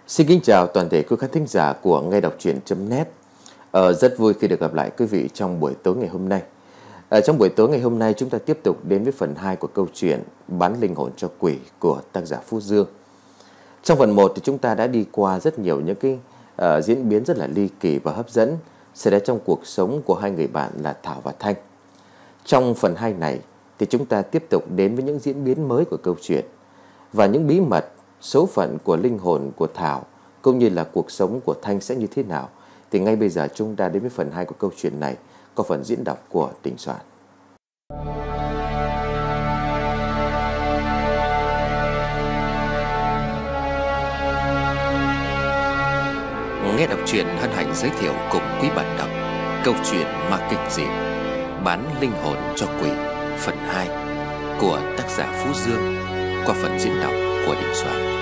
Xin kính chào toàn thể quý khán thính giả của nghe đọc truyện.net. Rất vui khi được gặp lại quý vị trong buổi tối ngày hôm nay. Trong buổi tối ngày hôm nay chúng ta tiếp tục đến với phần 2 của câu chuyện Bán linh hồn cho quỷ của tác giả Phú Dương. Trong phần 1 thì chúng ta đã đi qua rất nhiều những cái diễn biến rất là ly kỳ và hấp dẫn xảy ra trong cuộc sống của hai người bạn là Thảo và Thanh. Trong phần 2 này thì chúng ta tiếp tục đến với những diễn biến mới của câu chuyện và những bí mật, số phận của linh hồn của Thảo cũng như là cuộc sống của Thanh sẽ như thế nào. Thì ngay bây giờ chúng ta đến với phần 2 của câu chuyện này, có phần diễn đọc của Đình Soạn. Nghe đọc truyện hân hạnh giới thiệu cùng quý bạn đọc câu chuyện ma kinh dị Bán linh hồn cho quỷ phần 2 của tác giả Phú Dương qua phần diễn đọc của Đình Soạn.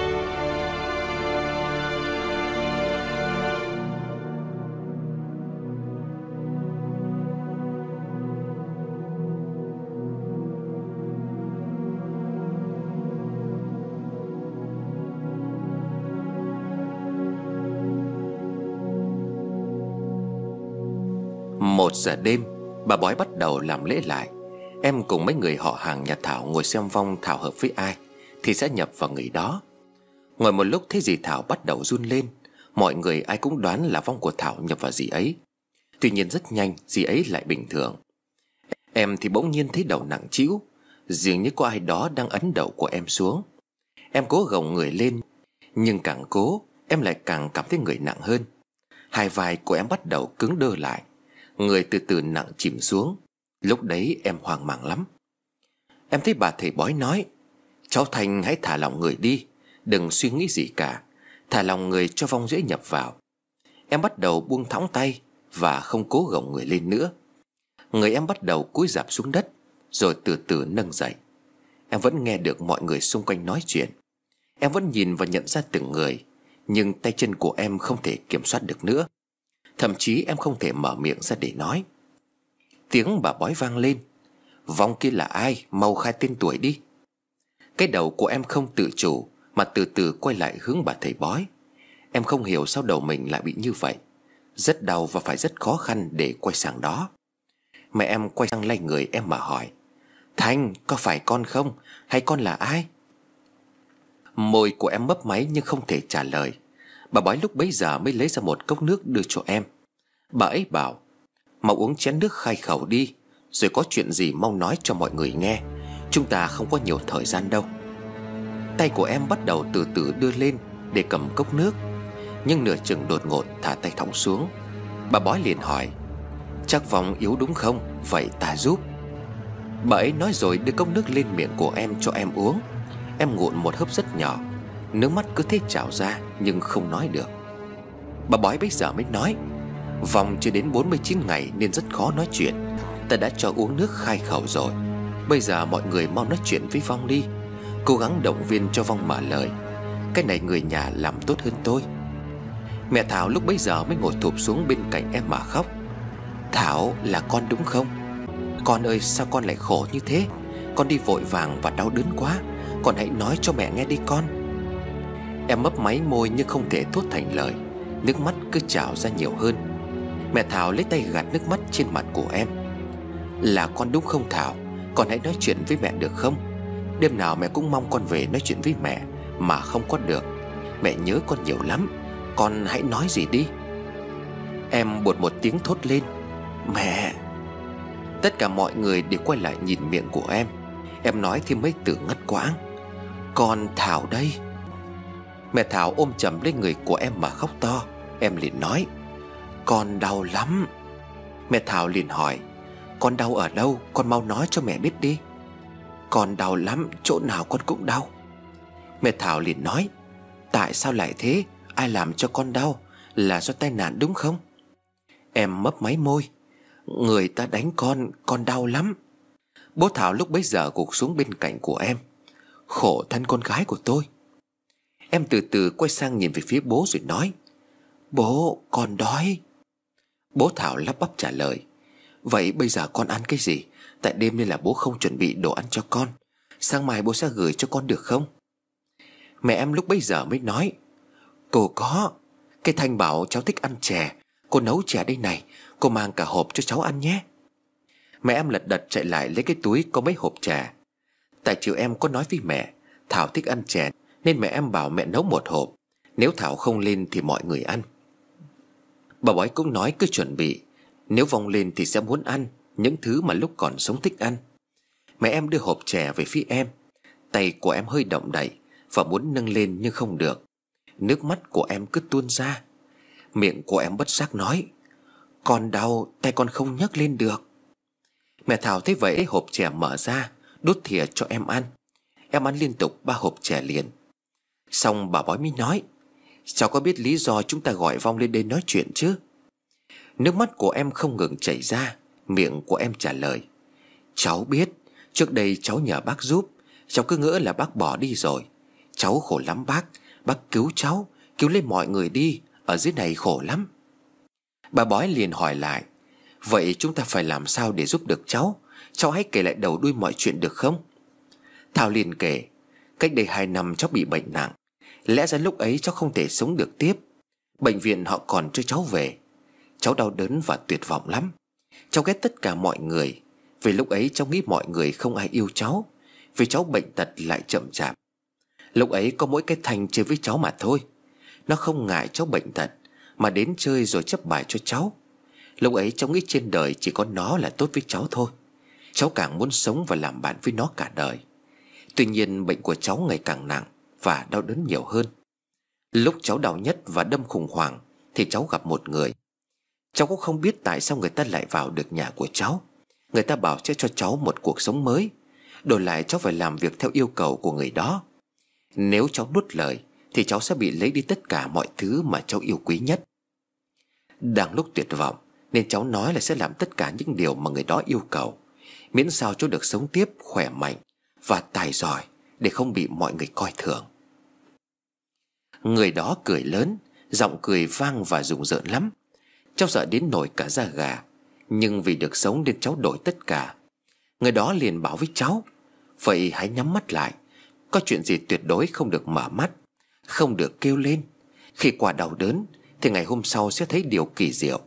Một giờ đêm, bà bói bắt đầu làm lễ lại. Em cùng mấy người họ hàng nhà Thảo ngồi xem vong Thảo hợp với ai thì sẽ nhập vào người đó. Ngồi một lúc thấy dì Thảo bắt đầu run lên. Mọi người ai cũng đoán là vong của Thảo nhập vào dì ấy. Tuy nhiên rất nhanh dì ấy lại bình thường. Em thì bỗng nhiên thấy đầu nặng trĩu, dường như có ai đó đang ấn đầu của em xuống. Em cố gồng người lên, nhưng càng cố em lại càng cảm thấy người nặng hơn. Hai vai của em bắt đầu cứng đơ lại, người từ từ nặng chìm xuống. Lúc đấy em hoang mang lắm. Em thấy bà thầy bói nói: "Cháu Thành hãy thả lỏng người đi, đừng suy nghĩ gì cả, thả lỏng người cho vong dễ nhập vào." Em bắt đầu buông thõng tay và không cố gồng người lên nữa. Người em bắt đầu cúi rạp xuống đất, rồi từ từ nâng dậy. Em vẫn nghe được mọi người xung quanh nói chuyện. Em vẫn nhìn và nhận ra từng người, nhưng tay chân của em không thể kiểm soát được nữa. Thậm chí em không thể mở miệng ra để nói. Tiếng bà bói vang lên: "Vong kia là ai? Mau khai tên tuổi đi." Cái đầu của em không tự chủ mà từ từ quay lại hướng bà thầy bói. Em không hiểu sao đầu mình lại bị như vậy. Rất đau và phải rất khó khăn để quay sang đó. Mẹ em quay sang lay người em mà hỏi: "Thanh, có phải con không? Hay con là ai?" Môi của em mấp máy nhưng không thể trả lời. Bà bói lúc bấy giờ mới lấy ra một cốc nước đưa cho em. Bà ấy bảo: "Mau uống chén nước khai khẩu đi, rồi có chuyện gì mau nói cho mọi người nghe. Chúng ta không có nhiều thời gian đâu." Tay của em bắt đầu từ từ đưa lên để cầm cốc nước, nhưng nửa chừng đột ngột thả tay thõng xuống. Bà bói liền hỏi: "Chắc vong yếu đúng không? Vậy ta giúp." Bà ấy nói rồi đưa cốc nước lên miệng của em cho em uống. Em ngụm một hớp rất nhỏ, nước mắt cứ thế trào ra nhưng không nói được. Bà bói bây giờ mới nói: "Vong chưa đến 49 ngày nên rất khó nói chuyện. Ta đã cho uống nước khai khẩu rồi. Bây giờ mọi người mau nói chuyện với vong đi, cố gắng động viên cho vong mở lời. Cái này người nhà làm tốt hơn tôi." Mẹ Thảo lúc bấy giờ mới ngồi thụp xuống bên cạnh em mà khóc. "Thảo, là con đúng không? Con ơi, sao con lại khổ như thế? Con đi vội vàng và đau đớn quá. Con hãy nói cho mẹ nghe đi con." Em mấp máy môi nhưng không thể thốt thành lời. Nước mắt cứ trào ra nhiều hơn. Mẹ Thảo lấy tay gạt nước mắt trên mặt của em. "Là con đúng không Thảo? Con hãy nói chuyện với mẹ được không? Đêm nào mẹ cũng mong con về nói chuyện với mẹ mà không có được. Mẹ nhớ con nhiều lắm. Con hãy nói gì đi." Em buột một tiếng thốt lên: "Mẹ." Tất cả mọi người đều quay lại nhìn miệng của em. Em nói thêm mấy từ ngắt quãng: "Con Thảo đây." Mẹ Thảo ôm chầm lấy người của em mà khóc to. Em liền nói: "Con đau lắm." Mẹ Thảo liền hỏi: "Con đau ở đâu? Con mau nói cho mẹ biết đi." "Con đau lắm, chỗ nào con cũng đau." Mẹ Thảo liền nói: "Tại sao lại thế? Ai làm cho con đau? Là do tai nạn đúng không?" Em mấp máy môi: "Người ta đánh con đau lắm." Bố Thảo lúc bấy giờ gục xuống bên cạnh của em: "Khổ thân con gái của tôi." Em từ từ quay sang nhìn về phía bố rồi nói: "Bố, con đói." Bố Thảo lắp bắp trả lời: "Vậy bây giờ con ăn cái gì? Tại đêm nên là bố không chuẩn bị đồ ăn cho con. Sáng mai bố sẽ gửi cho con được không?" Mẹ em lúc bấy giờ mới nói: Cô có. Cái Thanh bảo cháu thích ăn chè. Cô nấu chè đây này, cô mang cả hộp cho cháu ăn nhé. Mẹ em lật đật chạy lại lấy cái túi có mấy hộp chè. Tại chiều em có nói với mẹ Thảo thích ăn chè, nên mẹ em bảo mẹ nấu một hộp. Nếu Thảo không lên thì mọi người ăn. Bà bói cũng nói cứ chuẩn bị, nếu Vong lên thì sẽ muốn ăn những thứ mà lúc còn sống thích ăn. Mẹ em đưa hộp chè về phía em. Tay của em hơi động đậy và muốn nâng lên nhưng không được. Nước mắt của em cứ tuôn ra. Miệng của em bất giác nói: "Con đau, tay con không nhấc lên được." Mẹ Thảo thấy vậy hộp chè mở ra, đút thìa cho em ăn. Em ăn liên tục 3 hộp chè liền. Xong bà bói mới nói: "Cháu có biết lý do chúng ta gọi Vong lên đây nói chuyện chứ?" Nước mắt của em không ngừng chảy ra. Miệng của em trả lời: "Cháu biết. Trước đây cháu nhờ bác giúp. Cháu cứ ngỡ là bác bỏ đi rồi. Cháu khổ lắm bác. Bác cứu cháu, cứu lấy mọi người đi. Ở dưới này khổ lắm." Bà bói liền hỏi lại: "Vậy chúng ta phải làm sao để giúp được cháu? Cháu hãy kể lại đầu đuôi mọi chuyện được không?" Thảo liền kể: "Cách đây 2 năm cháu bị bệnh nặng. Lẽ ra lúc ấy cháu không thể sống được tiếp. Bệnh viện họ còn cho cháu về. Cháu đau đớn và tuyệt vọng lắm. Cháu ghét tất cả mọi người. Vì lúc ấy cháu nghĩ mọi người không ai yêu cháu, vì cháu bệnh tật lại chậm chạp. Lúc ấy có mỗi cái Thanh chơi với cháu mà thôi. Nó không ngại cháu bệnh tật mà đến chơi rồi chấp bài cho cháu. Lúc ấy cháu nghĩ trên đời chỉ có nó là tốt với cháu thôi. Cháu càng muốn sống và làm bạn với nó cả đời. Tuy nhiên bệnh của cháu ngày càng nặng và đau đớn nhiều hơn. Lúc cháu đau nhất và đâm khủng hoảng thì cháu gặp một người. Cháu cũng không biết tại sao người ta lại vào được nhà của cháu. Người ta bảo sẽ cho cháu một cuộc sống mới. Đổi lại cháu phải làm việc theo yêu cầu của người đó. Nếu cháu nuốt lời thì cháu sẽ bị lấy đi tất cả mọi thứ mà cháu yêu quý nhất. Đang lúc tuyệt vọng nên cháu nói là sẽ làm tất cả những điều mà người đó yêu cầu, miễn sao cháu được sống tiếp khỏe mạnh và tài giỏi để không bị mọi người coi thường." Người đó cười lớn, giọng cười vang và rùng rợn lắm. Cháu sợ đến nổi cả da gà. Nhưng vì được sống nên cháu đổi tất cả. Người đó liền bảo với cháu: "Vậy hãy nhắm mắt lại. Có chuyện gì tuyệt đối không được mở mắt, không được kêu lên. Khi qua đau đớn thì ngày hôm sau sẽ thấy điều kỳ diệu."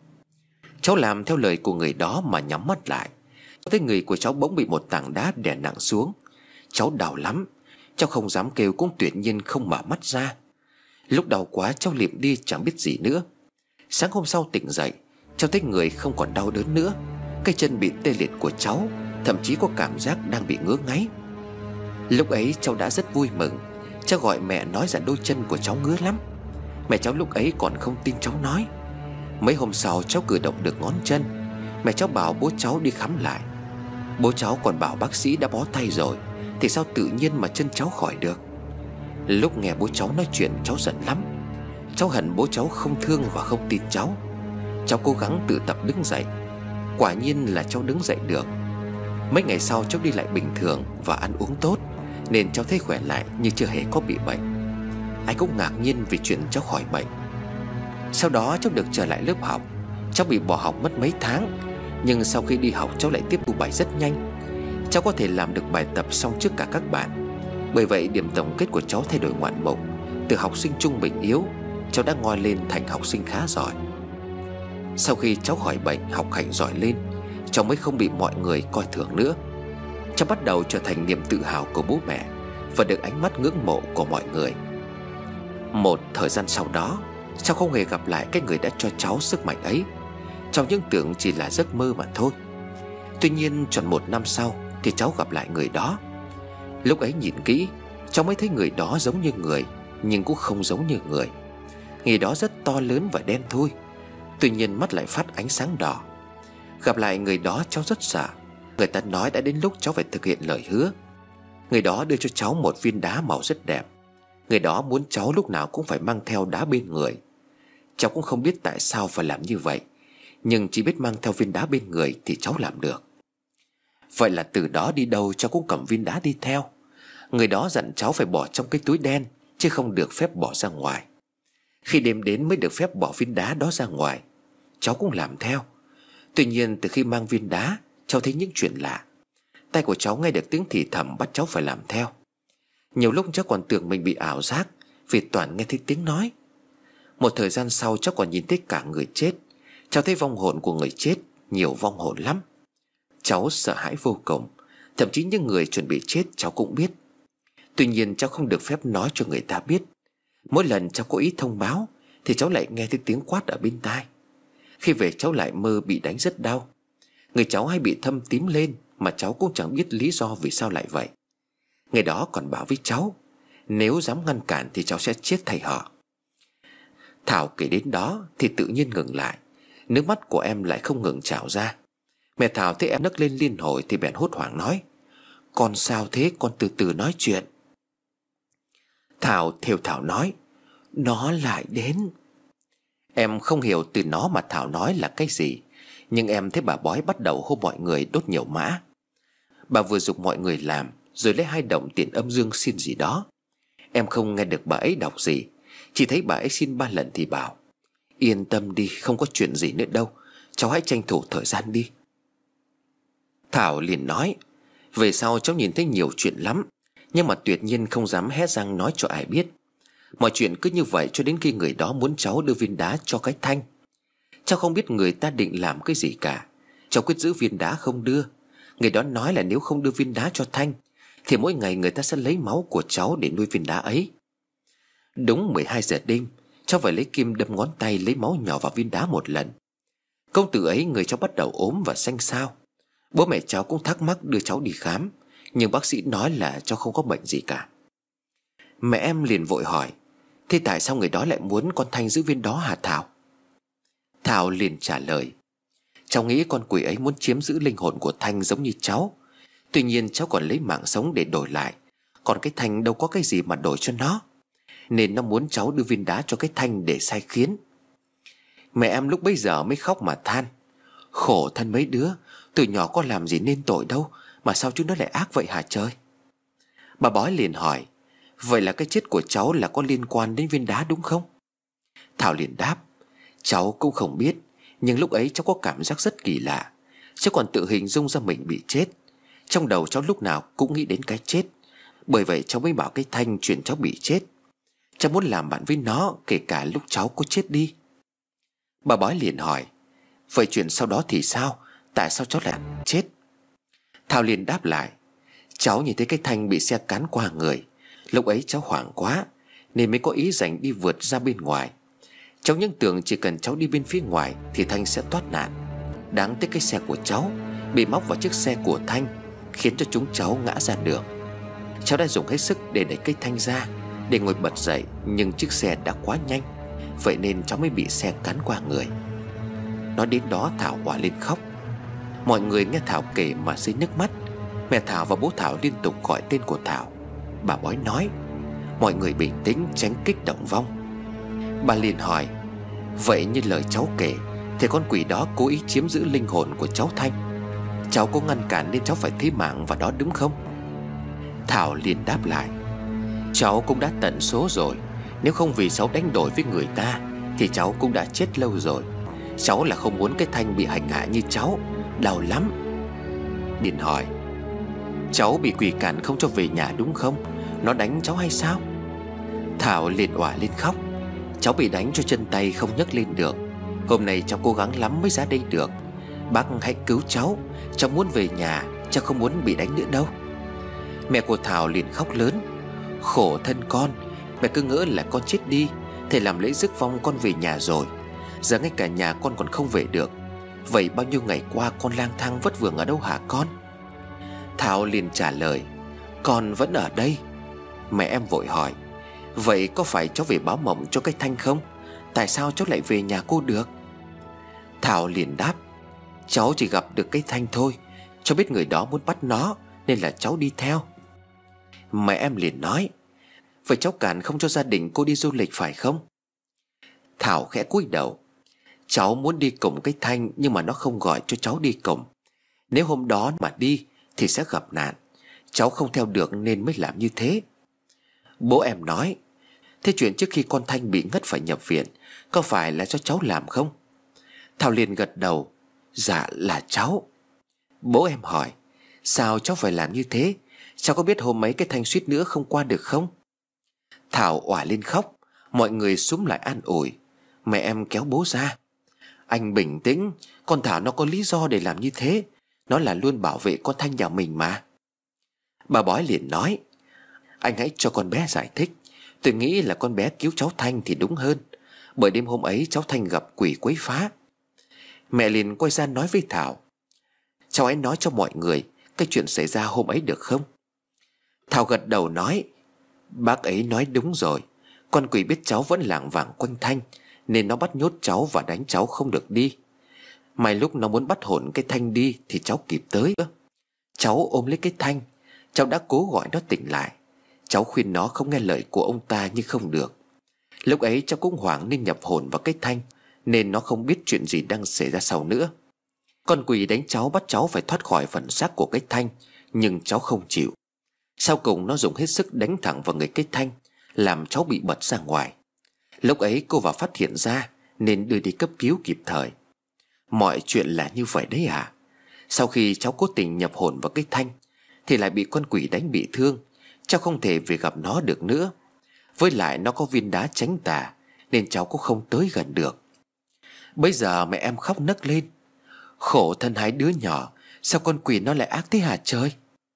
Cháu làm theo lời của người đó mà nhắm mắt lại. Thấy người của cháu bỗng bị một tảng đá đè nặng xuống. Cháu đau lắm. Cháu không dám kêu cũng tuyệt nhiên không mở mắt ra. Lúc đau quá cháu lịm đi chẳng biết gì nữa. Sáng hôm sau tỉnh dậy, cháu thấy người không còn đau đớn nữa. Cái chân bị tê liệt của cháu thậm chí có cảm giác đang bị ngứa ngáy. Lúc ấy cháu đã rất vui mừng. Cháu gọi mẹ nói rằng đôi chân của cháu ngứa lắm. Mẹ cháu lúc ấy còn không tin cháu nói. Mấy hôm sau cháu cử động được ngón chân. Mẹ cháu bảo bố cháu đi khám lại. Bố cháu còn bảo bác sĩ đã bó tay rồi, thì sao tự nhiên mà chân cháu khỏi được. Lúc nghe bố cháu nói chuyện cháu giận lắm. Cháu hận bố cháu không thương và không tin cháu. Cháu cố gắng tự tập đứng dậy. Quả nhiên là cháu đứng dậy được. Mấy ngày sau cháu đi lại bình thường và ăn uống tốt, nên cháu thấy khỏe lại như chưa hề có bị bệnh. Ai cũng ngạc nhiên vì chuyện cháu khỏi bệnh. Sau đó cháu được trở lại lớp học. Cháu bị bỏ học mất mấy tháng, nhưng sau khi đi học cháu lại tiếp thu bài rất nhanh. Cháu có thể làm được bài tập xong trước cả các bạn. Bởi vậy điểm tổng kết của cháu thay đổi ngoạn mục. Từ học sinh trung bình yếu, cháu đã ngoi lên thành học sinh khá giỏi. Sau khi cháu khỏi bệnh, học hành giỏi lên, cháu mới không bị mọi người coi thường nữa. Cháu bắt đầu trở thành niềm tự hào của bố mẹ và được ánh mắt ngưỡng mộ của mọi người. Một thời gian sau đó, cháu không hề gặp lại cái người đã cho cháu sức mạnh ấy. Cháu những tưởng chỉ là giấc mơ mà thôi. Tuy nhiên tròn 1 năm sau thì cháu gặp lại người đó. Lúc ấy nhìn kỹ, cháu mới thấy người đó giống như người, nhưng cũng không giống như người. Người đó rất to lớn và đen thui, tuy nhiên mắt lại phát ánh sáng đỏ. Gặp lại người đó cháu rất sợ. Người ta nói đã đến lúc cháu phải thực hiện lời hứa. Người đó đưa cho cháu một viên đá màu rất đẹp. Người đó muốn cháu lúc nào cũng phải mang theo đá bên người. Cháu cũng không biết tại sao phải làm như vậy, nhưng chỉ biết mang theo viên đá bên người thì cháu làm được. Vậy là từ đó đi đâu cháu cũng cầm viên đá đi theo. Người đó dặn cháu phải bỏ trong cái túi đen, chứ không được phép bỏ ra ngoài. Khi đêm đến mới được phép bỏ viên đá đó ra ngoài. Cháu cũng làm theo. Tuy nhiên từ khi mang viên đá, cháu thấy những chuyện lạ. Tay của cháu nghe được tiếng thì thầm bắt cháu phải làm theo. Nhiều lúc cháu còn tưởng mình bị ảo giác, vì toàn nghe thấy tiếng nói. Một thời gian sau cháu còn nhìn thấy cả người chết. Cháu thấy vong hồn của người chết, nhiều vong hồn lắm. Cháu sợ hãi vô cùng. Thậm chí những người chuẩn bị chết cháu cũng biết. Tuy nhiên cháu không được phép nói cho người ta biết. Mỗi lần cháu có ý thông báo thì cháu lại nghe thấy tiếng quát ở bên tai. Khi về cháu lại mơ bị đánh rất đau. Người cháu hay bị thâm tím lên, mà cháu cũng chẳng biết lý do vì sao lại vậy. Người đó còn bảo với cháu, nếu dám ngăn cản thì cháu sẽ chết thay họ. Thảo kể đến đó thì tự nhiên ngừng lại. Nước mắt của em lại không ngừng trào ra. Mẹ Thảo thấy em nấc lên liên hồi thì bèn hốt hoảng nói, con sao thế, con từ từ nói chuyện. Thảo thều thào nói, nó lại đến. Em không hiểu từ nó mà Thảo nói là cái gì. Nhưng em thấy bà bói bắt đầu hô mọi người đốt nhiều mã. Bà vừa giục mọi người làm, rồi lấy 2 đồng tiền âm dương xin gì đó. Em không nghe được bà ấy đọc gì, chỉ thấy bà ấy xin 3 lần thì bảo, yên tâm đi, không có chuyện gì nữa đâu, cháu hãy tranh thủ thời gian đi. Thảo liền nói, về sau cháu nhìn thấy nhiều chuyện lắm, nhưng mà tuyệt nhiên không dám hé răng nói cho ai biết. Mọi chuyện cứ như vậy cho đến khi người đó muốn cháu đưa viên đá cho cái Thanh. Cháu không biết người ta định làm cái gì cả. Cháu quyết giữ viên đá không đưa. Người đó nói là nếu không đưa viên đá cho Thanh thì mỗi ngày người ta sẽ lấy máu của cháu để nuôi viên đá ấy. Đúng 12 giờ đêm, cháu phải lấy kim đâm ngón tay lấy máu nhỏ vào viên đá một lần. Công tử ấy người cháu bắt đầu ốm và xanh xao. Bố mẹ cháu cũng thắc mắc đưa cháu đi khám, nhưng bác sĩ nói là cháu không có bệnh gì cả. Mẹ em liền vội hỏi, thế tại sao người đó lại muốn con Thanh giữ viên đó hả Thảo? Thảo liền trả lời, cháu nghĩ con quỷ ấy muốn chiếm giữ linh hồn của Thanh giống như cháu. Tuy nhiên cháu còn lấy mạng sống để đổi lại, còn cái Thanh đâu có cái gì mà đổi cho nó, nên nó muốn cháu đưa viên đá cho cái Thanh để sai khiến. Mẹ em lúc bấy giờ mới khóc mà than, khổ thân mấy đứa, từ nhỏ có làm gì nên tội đâu, mà sao chúng nó lại ác vậy hả trời? Bà bói liền hỏi, vậy là cái chết của cháu là có liên quan đến viên đá đúng không? Thảo liền đáp, cháu cũng không biết, nhưng lúc ấy cháu có cảm giác rất kỳ lạ. Cháu còn tự hình dung ra mình bị chết. Trong đầu cháu lúc nào cũng nghĩ đến cái chết. Bởi vậy cháu mới bảo cái Thanh chuyện cháu bị chết. Cháu muốn làm bạn với nó kể cả lúc cháu có chết đi. Bà bói liền hỏi, vậy chuyện sau đó thì sao? Tại sao cháu lại chết? Thảo liền đáp lại, cháu nhìn thấy cái Thanh bị xe cán qua người. Lúc ấy cháu hoảng quá nên mới có ý rảnh đi vượt ra bên ngoài. Cháu những tưởng chỉ cần cháu đi bên phía ngoài thì Thanh sẽ thoát nạn. Đáng tiếc cái xe của cháu bị móc vào chiếc xe của Thanh, khiến cho chúng cháu ngã ra đường. Cháu đã dùng hết sức để đẩy cái Thanh ra để ngồi bật dậy, nhưng chiếc xe đã quá nhanh, vậy nên cháu mới bị xe cán qua người. Nói đến đó Thảo òa lên khóc. Mọi người nghe Thảo kể mà rơi nước mắt. Mẹ Thảo và bố Thảo liên tục gọi tên của Thảo. Bà bói nói, mọi người bình tĩnh, tránh kích động vong. Bà liền hỏi, vậy như lời cháu kể thì con quỷ đó cố ý chiếm giữ linh hồn của cháu Thanh. Cháu có ngăn cản nên cháu phải thế mạng vào đó đúng không? Thảo liền đáp lại, cháu cũng đã tận số rồi. Nếu không vì cháu đánh đổi với người ta thì cháu cũng đã chết lâu rồi. Cháu là không muốn cái Thanh bị hành hạ như cháu, đau lắm. Điền hỏi, cháu bị quỷ cản không cho về nhà đúng không? Nó đánh cháu hay sao? Thảo liền òa lên khóc, cháu bị đánh cho chân tay không nhấc lên được. Hôm nay cháu cố gắng lắm mới ra đây được. Bác hãy cứu cháu, cháu muốn về nhà, cháu không muốn bị đánh nữa đâu. Mẹ của Thảo liền khóc lớn, khổ thân con, mẹ cứ ngỡ là con chết đi, thầy làm lễ rước vong con về nhà rồi. Giờ ngay cả nhà con còn không về được. Vậy bao nhiêu ngày qua con lang thang vất vưởng ở đâu hả con? Thảo liền trả lời, con vẫn ở đây. Mẹ em vội hỏi, vậy có phải cháu về báo mộng cho cái Thanh không? Tại sao cháu lại về nhà cô được? Thảo liền đáp, cháu chỉ gặp được cái Thanh thôi. Cháu biết người đó muốn bắt nó nên là cháu đi theo. Mẹ em liền nói, vậy cháu cản không cho gia đình cô đi du lịch phải không? Thảo khẽ cúi đầu, cháu muốn đi cùng cái Thanh nhưng mà nó không gọi cho cháu đi cùng. Nếu hôm đó mà đi thì sẽ gặp nạn. Cháu không theo được nên mới làm như thế. Bố em nói, thế chuyện trước khi con Thanh bị ngất phải nhập viện có phải là do cháu làm không? Thảo liền gật đầu, dạ là cháu. Bố em hỏi, sao cháu phải làm như thế? Cháu có biết hôm ấy cái Thanh suýt nữa không qua được không? Thảo òa lên khóc. Mọi người xúm lại an ủi. Mẹ em kéo bố ra. Anh bình tĩnh, con Thảo nó có lý do để làm như thế. Nó là luôn bảo vệ con Thanh nhà mình mà. Bà bói liền nói: Anh hãy cho con bé giải thích. Tôi nghĩ là con bé cứu cháu Thanh thì đúng hơn, bởi đêm hôm ấy cháu Thanh gặp quỷ quấy phá. Mẹ liền quay ra nói với Thảo: Cháu hãy nói cho mọi người cái chuyện xảy ra hôm ấy được không? Thảo gật đầu nói: Bác ấy nói đúng rồi. Con quỷ biết cháu vẫn lảng vảng quanh Thanh, nên nó bắt nhốt cháu và đánh cháu không được đi. May lúc nó muốn bắt hồn cái Thanh đi thì cháu kịp tới. Cháu ôm lấy cái Thanh. Cháu đã cố gọi nó tỉnh lại. Cháu khuyên nó không nghe lời của ông ta nhưng không được. Lúc ấy cháu cũng hoảng nên nhập hồn vào cái Thanh, nên nó không biết chuyện gì đang xảy ra sau nữa. Con quỷ đánh cháu, bắt cháu phải thoát khỏi phần xác của cái Thanh, nhưng cháu không chịu. Sau cùng nó dùng hết sức đánh thẳng vào người cái Thanh, làm cháu bị bật ra ngoài. Lúc ấy cô vào phát hiện ra nên đưa đi cấp cứu kịp thời. Mọi chuyện là như vậy đấy à? Sau khi cháu cố tình nhập hồn vào cái Thanh thì lại bị con quỷ đánh bị thương. Cháu không thể về gặp nó được nữa. Với lại nó có viên đá tránh tà, nên cháu cũng không tới gần được. Bây giờ mẹ em khóc nấc lên: Khổ thân hai đứa nhỏ, sao con quỷ nó lại ác thế hả trời?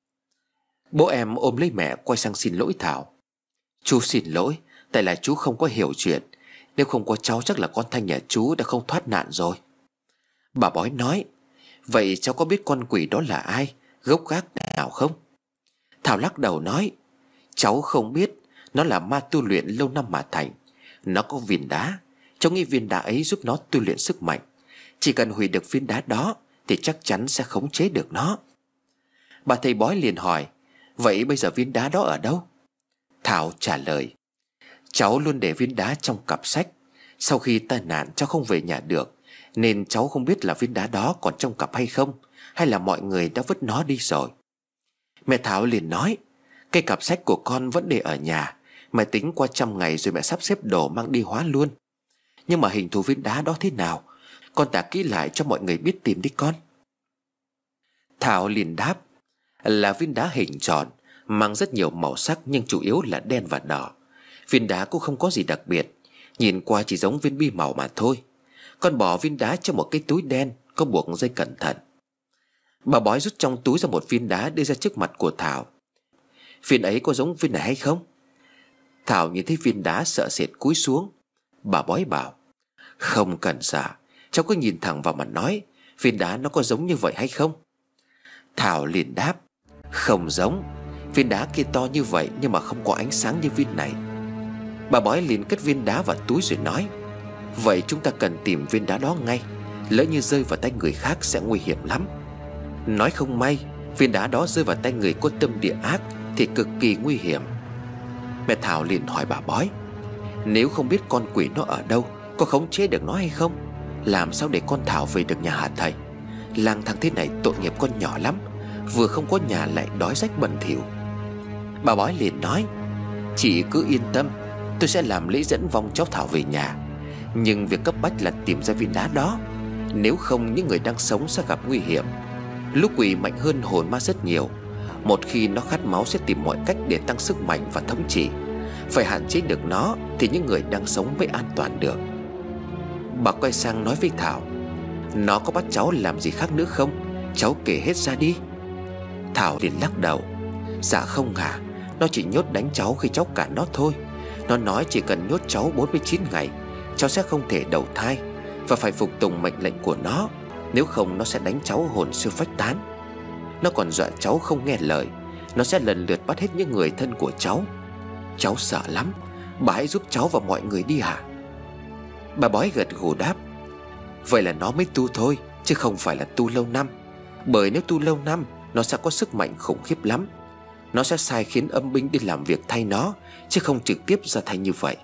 Bố em ôm lấy mẹ quay sang xin lỗi Thảo: Chú xin lỗi, tại là chú không có hiểu chuyện. Nếu không có cháu chắc là con Thanh nhà chú đã không thoát nạn rồi. Bà bói nói: Vậy cháu có biết con quỷ đó là ai, gốc gác nào không? Thảo lắc đầu nói: Cháu không biết. Nó là ma tu luyện lâu năm mà thành. Nó có viên đá. Cháu nghĩ viên đá ấy giúp nó tu luyện sức mạnh. Chỉ cần hủy được viên đá đó thì chắc chắn sẽ khống chế được nó. Bà thầy bói liền hỏi: Vậy bây giờ viên đá đó ở đâu? Thảo trả lời: Cháu luôn để viên đá trong cặp sách. Sau khi tai nạn cháu không về nhà được, nên cháu không biết là viên đá đó còn trong cặp hay không, hay là mọi người đã vứt nó đi rồi. Mẹ Thảo liền nói: Cái cặp sách của con vẫn để ở nhà. Mẹ tính qua 100 ngày rồi mẹ sắp xếp đồ mang đi hóa luôn. Nhưng mà hình thù viên đá đó thế nào, con tả kỹ lại cho mọi người biết tìm đi con. Thảo liền đáp: Là viên đá hình tròn, mang rất nhiều màu sắc nhưng chủ yếu là đen và đỏ. Viên đá cũng không có gì đặc biệt, nhìn qua chỉ giống viên bi màu mà thôi. Con bỏ viên đá trong một cái túi đen có buộc dây cẩn thận. Bà bói rút trong túi ra một viên đá đưa ra trước mặt của Thảo: Viên ấy có giống viên này hay không? Thảo nhìn thấy viên đá sợ sệt cúi xuống. Bà bói bảo: Không cần sợ, cháu cứ nhìn thẳng vào mà nói, viên đá nó có giống như vậy hay không? Thảo liền đáp: Không giống. Viên đá kia to như vậy nhưng mà không có ánh sáng như viên này. Bà bói liền cất viên đá vào túi rồi nói: Vậy chúng ta cần tìm viên đá đó ngay. Lỡ như rơi vào tay người khác sẽ nguy hiểm lắm. Nói không may viên đá đó rơi vào tay người có tâm địa ác thì cực kỳ nguy hiểm. Mẹ Thảo liền hỏi bà bói: Nếu không biết con quỷ nó ở đâu, có khống chế được nó hay không? Làm sao để con Thảo về được nhà hả thầy? Lang thang thế này tội nghiệp con nhỏ lắm, vừa không có nhà lại đói rách bẩn thỉu. Bà bói liền nói: Chị cứ yên tâm, tôi sẽ làm lễ dẫn vong cháu Thảo về nhà. Nhưng việc cấp bách là tìm ra viên đá đó. Nếu không những người đang sống sẽ gặp nguy hiểm. Lũ quỷ mạnh hơn hồn ma rất nhiều. Một khi nó khát máu sẽ tìm mọi cách để tăng sức mạnh và thống trị. Phải hạn chế được nó thì những người đang sống mới an toàn được. Bà quay sang nói với Thảo: Nó có bắt cháu làm gì khác nữa không? Cháu kể hết ra đi. Thảo liền lắc đầu: Dạ không hả, nó chỉ nhốt đánh cháu khi cháu cản nó thôi. Nó nói chỉ cần nhốt cháu 49 ngày, cháu sẽ không thể đầu thai và phải phục tùng mệnh lệnh của nó. Nếu không nó sẽ đánh cháu hồn siêu phách tán. Nó còn dọa cháu không nghe lời, nó sẽ lần lượt bắt hết những người thân của cháu. Cháu sợ lắm, bà hãy giúp cháu và mọi người đi hả? Bà bói gật gù đáp: Vậy là nó mới tu thôi, chứ không phải là tu lâu năm. Bởi nếu tu lâu năm, nó sẽ có sức mạnh khủng khiếp lắm. Nó sẽ sai khiến âm binh đi làm việc thay nó, chứ không trực tiếp ra tay như vậy.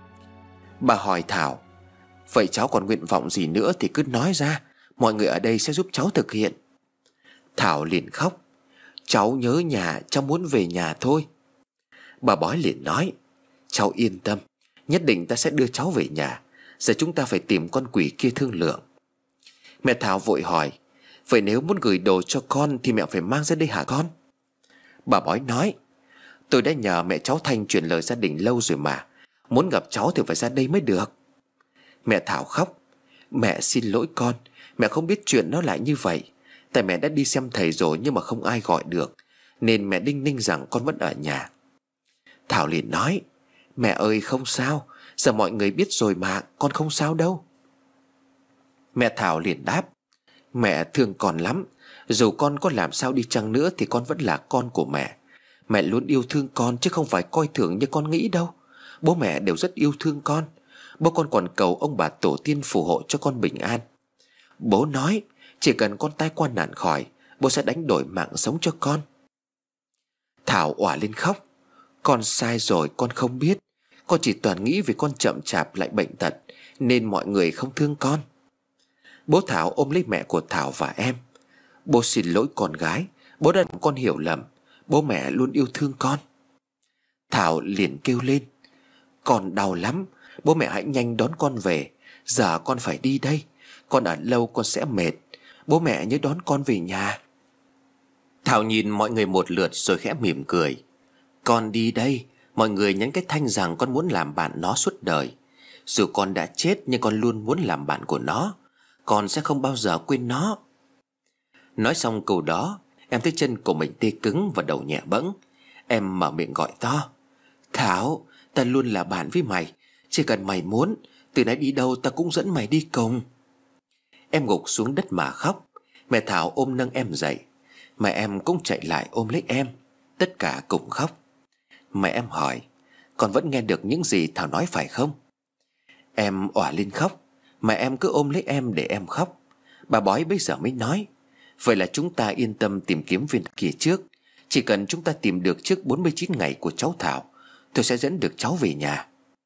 Bà hỏi Thảo: Vậy cháu còn nguyện vọng gì nữa thì cứ nói ra, mọi người ở đây sẽ giúp cháu thực hiện. Thảo liền khóc: Cháu nhớ nhà, cháu muốn về nhà thôi. Bà bói liền nói: Cháu yên tâm, nhất định ta sẽ đưa cháu về nhà. Giờ chúng ta phải tìm con quỷ kia thương lượng. Mẹ Thảo vội hỏi: Vậy nếu muốn gửi đồ cho con thì mẹ phải mang ra đây hả con? Bà bói nói: Tôi đã nhờ mẹ cháu Thanh chuyển lời gia đình lâu rồi mà. Muốn gặp cháu thì phải ra đây mới được. Mẹ Thảo khóc. Mẹ xin lỗi con, mẹ không biết chuyện nó lại như vậy. Tại mẹ đã đi xem thầy rồi nhưng mà không ai gọi được, nên mẹ đinh ninh rằng con vẫn ở nhà. Thảo liền nói: Mẹ ơi không sao, giờ mọi người biết rồi mà, con không sao đâu. Mẹ Thảo liền đáp: Mẹ thương con lắm. Dù con có làm sao đi chăng nữa thì con vẫn là con của mẹ. Mẹ luôn yêu thương con chứ không phải coi thường như con nghĩ đâu. Bố mẹ đều rất yêu thương con. Bố con còn cầu ông bà tổ tiên phù hộ cho con bình an. Bố nói chỉ cần con tai qua nạn khỏi, bố sẽ đánh đổi mạng sống cho con. Thảo òa lên khóc: Con sai rồi, con không biết. Con chỉ toàn nghĩ vì con chậm chạp lại bệnh tật nên mọi người không thương con. Bố Thảo ôm lấy mẹ của Thảo và em: Bố xin lỗi con gái, bố đã làm con hiểu lầm. Bố mẹ luôn yêu thương con. Thảo liền kêu lên: Con đau lắm, bố mẹ hãy nhanh đón con về. Giờ con phải đi đây, con ở lâu con sẽ mệt. Bố mẹ nhớ đón con về nhà. Thảo nhìn mọi người một lượt rồi khẽ mỉm cười: Con đi đây, mọi người nhắn cái thanh rằng con muốn làm bạn nó suốt đời. Dù con đã chết nhưng con luôn muốn làm bạn của nó. Con sẽ không bao giờ quên nó. Nói xong câu đó, em thấy chân của mình tê cứng và đầu nhẹ bẫng. Em mở miệng gọi to: Thảo, ta luôn là bạn với mày. Chỉ cần mày muốn, từ nay đi đâu ta cũng dẫn mày đi cùng. Em gục xuống đất mà khóc. Mẹ Thảo ôm nâng em dậy. Mẹ em cũng chạy lại ôm lấy em. Tất cả cùng khóc. Mẹ em hỏi: Con vẫn nghe được những gì Thảo nói phải không? Em òa lên khóc. Mẹ em cứ ôm lấy em để em khóc. Bà bói bây giờ mới nói: Vậy là chúng ta yên tâm tìm kiếm viên kia trước. Chỉ cần chúng ta tìm được trước 49 ngày của cháu Thảo, tôi sẽ dẫn được cháu về nhà.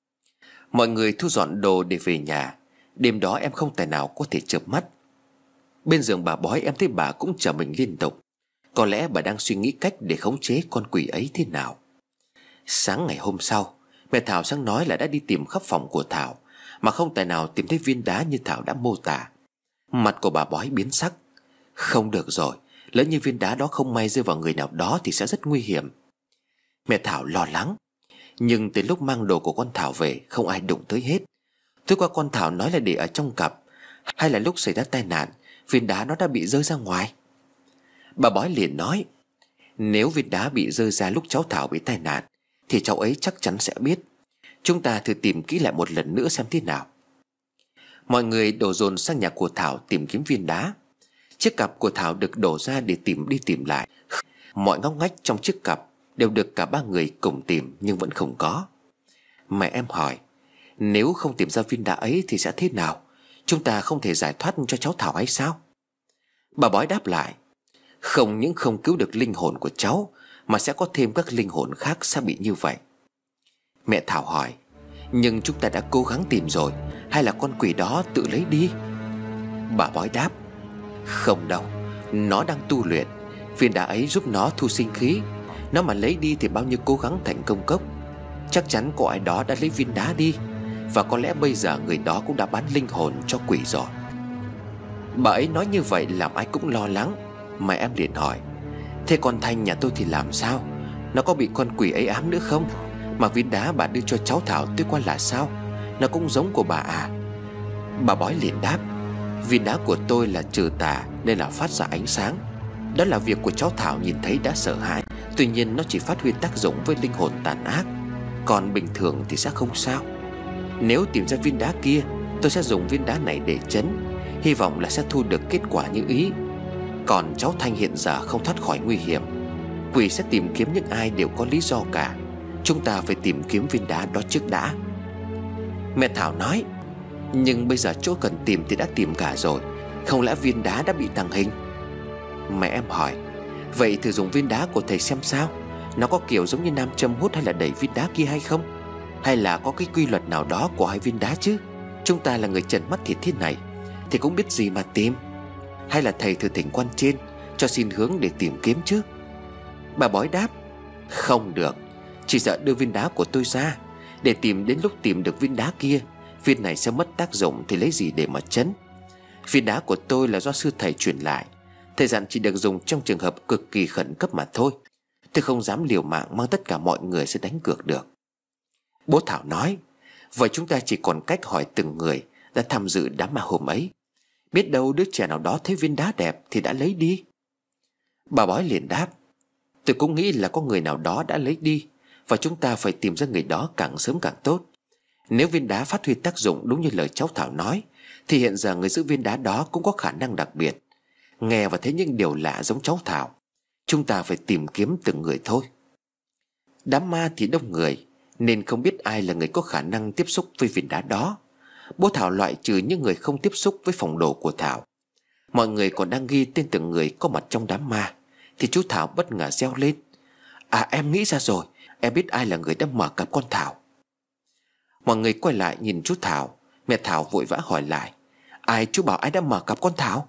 Mọi người thu dọn đồ để về nhà. Đêm đó em không tài nào có thể chợp mắt. Bên giường bà bói em thấy bà cũng trở mình liên tục. Có lẽ bà đang suy nghĩ cách để khống chế con quỷ ấy thế nào. Sáng ngày hôm sau, mẹ Thảo sang nói là đã đi tìm khắp phòng của Thảo mà không tài nào tìm thấy viên đá như Thảo đã mô tả. Mặt của bà bói biến sắc. Không được rồi, lỡ như viên đá đó không may rơi vào người nào đó thì sẽ rất nguy hiểm. Mẹ Thảo lo lắng. Nhưng từ lúc mang đồ của con Thảo về, không ai đụng tới hết. Tối qua con Thảo nói là để ở trong cặp, hay là lúc xảy ra tai nạn viên đá nó đã bị rơi ra ngoài? Bà bói liền nói: Nếu viên đá bị rơi ra lúc cháu Thảo bị tai nạn thì cháu ấy chắc chắn sẽ biết. Chúng ta thử tìm kỹ lại một lần nữa xem thế nào. Mọi người đổ dồn sang nhà của Thảo tìm kiếm viên đá. Chiếc cặp của Thảo được đổ ra để tìm đi tìm lại. Mọi ngóc ngách trong chiếc cặp đều được cả ba người cùng tìm nhưng vẫn không có. Mẹ em hỏi: Nếu không tìm ra viên đá ấy thì sẽ thế nào? Chúng ta không thể giải thoát cho cháu Thảo hay sao? Bà bói đáp lại: Không những không cứu được linh hồn của cháu, mà sẽ có thêm các linh hồn khác sẽ bị như vậy. Mẹ Thảo hỏi: Nhưng chúng ta đã cố gắng tìm rồi, hay là con quỷ đó tự lấy đi? Bà bói đáp: Không đâu, nó đang tu luyện. Viên đá ấy giúp nó thu sinh khí. Nó mà lấy đi thì bao nhiêu cố gắng thành công cốc. Chắc chắn có ai đó đã lấy viên đá đi, và có lẽ bây giờ người đó cũng đã bán linh hồn cho quỷ rồi. Bà ấy nói như vậy làm ai cũng lo lắng. Mẹ em liền hỏi: Thế con Thanh nhà tôi thì làm sao? Nó có bị con quỷ ấy ám nữa không? Mà viên đá bà đưa cho cháu Thảo tối qua là sao? Nó cũng giống của bà à? Bà bói liền đáp: Viên đá của tôi là trừ tà nên là phát ra ánh sáng. Đó là việc của cháu Thảo nhìn thấy đã sợ hãi. Tuy nhiên nó chỉ phát huy tác dụng với linh hồn tàn ác, còn bình thường thì sẽ không sao. Nếu tìm ra viên đá kia, tôi sẽ dùng viên đá này để trấn, hy vọng là sẽ thu được kết quả như ý. Còn cháu Thanh hiện giờ không thoát khỏi nguy hiểm. Quỷ sẽ tìm kiếm những ai đều có lý do cả. Chúng ta phải tìm kiếm viên đá đó trước đã. Mẹ Thảo nói: Nhưng bây giờ chỗ cần tìm thì đã tìm cả rồi, không lẽ viên đá đã bị tàng hình? Mẹ em hỏi: Vậy thử dùng viên đá của thầy xem sao. Nó có kiểu giống như nam châm hút hay là đẩy viên đá kia hay không? Hay là có cái quy luật nào đó của hai viên đá chứ? Chúng ta là người trần mắt thịt thế này thì cũng biết gì mà tìm. Hay là thầy thử thỉnh quan trên cho xin hướng để tìm kiếm chứ? Bà bói đáp: Không được, chỉ sợ đưa viên đá của tôi ra để tìm, đến lúc tìm được viên đá kia, viên này sẽ mất tác dụng thì lấy gì để mà trấn. Viên đá của tôi là do sư thầy truyền lại. Thầy dặn chỉ được dùng trong trường hợp cực kỳ khẩn cấp mà thôi. Tôi không dám liều mạng mang tất cả mọi người sẽ đánh cược được. Bố Thảo nói: Vậy chúng ta chỉ còn cách hỏi từng người đã tham dự đám ma hôm ấy. Biết đâu đứa trẻ nào đó thấy viên đá đẹp thì đã lấy đi. Bà bói liền đáp: tôi cũng nghĩ là có người nào đó đã lấy đi, và chúng ta phải tìm ra người đó càng sớm càng tốt. Nếu viên đá phát huy tác dụng đúng như lời cháu Thảo nói, thì hiện giờ người giữ viên đá đó cũng có khả năng đặc biệt. Nghe và thấy những điều lạ giống cháu Thảo. Chúng ta phải tìm kiếm từng người thôi. Đám ma thì đông người, nên không biết ai là người có khả năng tiếp xúc với viên đá đó. Bố Thảo loại trừ những người không tiếp xúc với phòng đồ của Thảo. Mọi người còn đang ghi tên từng người có mặt trong đám ma, thì chú Thảo bất ngờ reo lên: à, em nghĩ ra rồi, em biết ai là người đã mở cặp con Thảo. Mọi người quay lại nhìn chú Thảo. Mẹ Thảo vội vã hỏi lại: ai, chú bảo ai đã mở cặp con Thảo?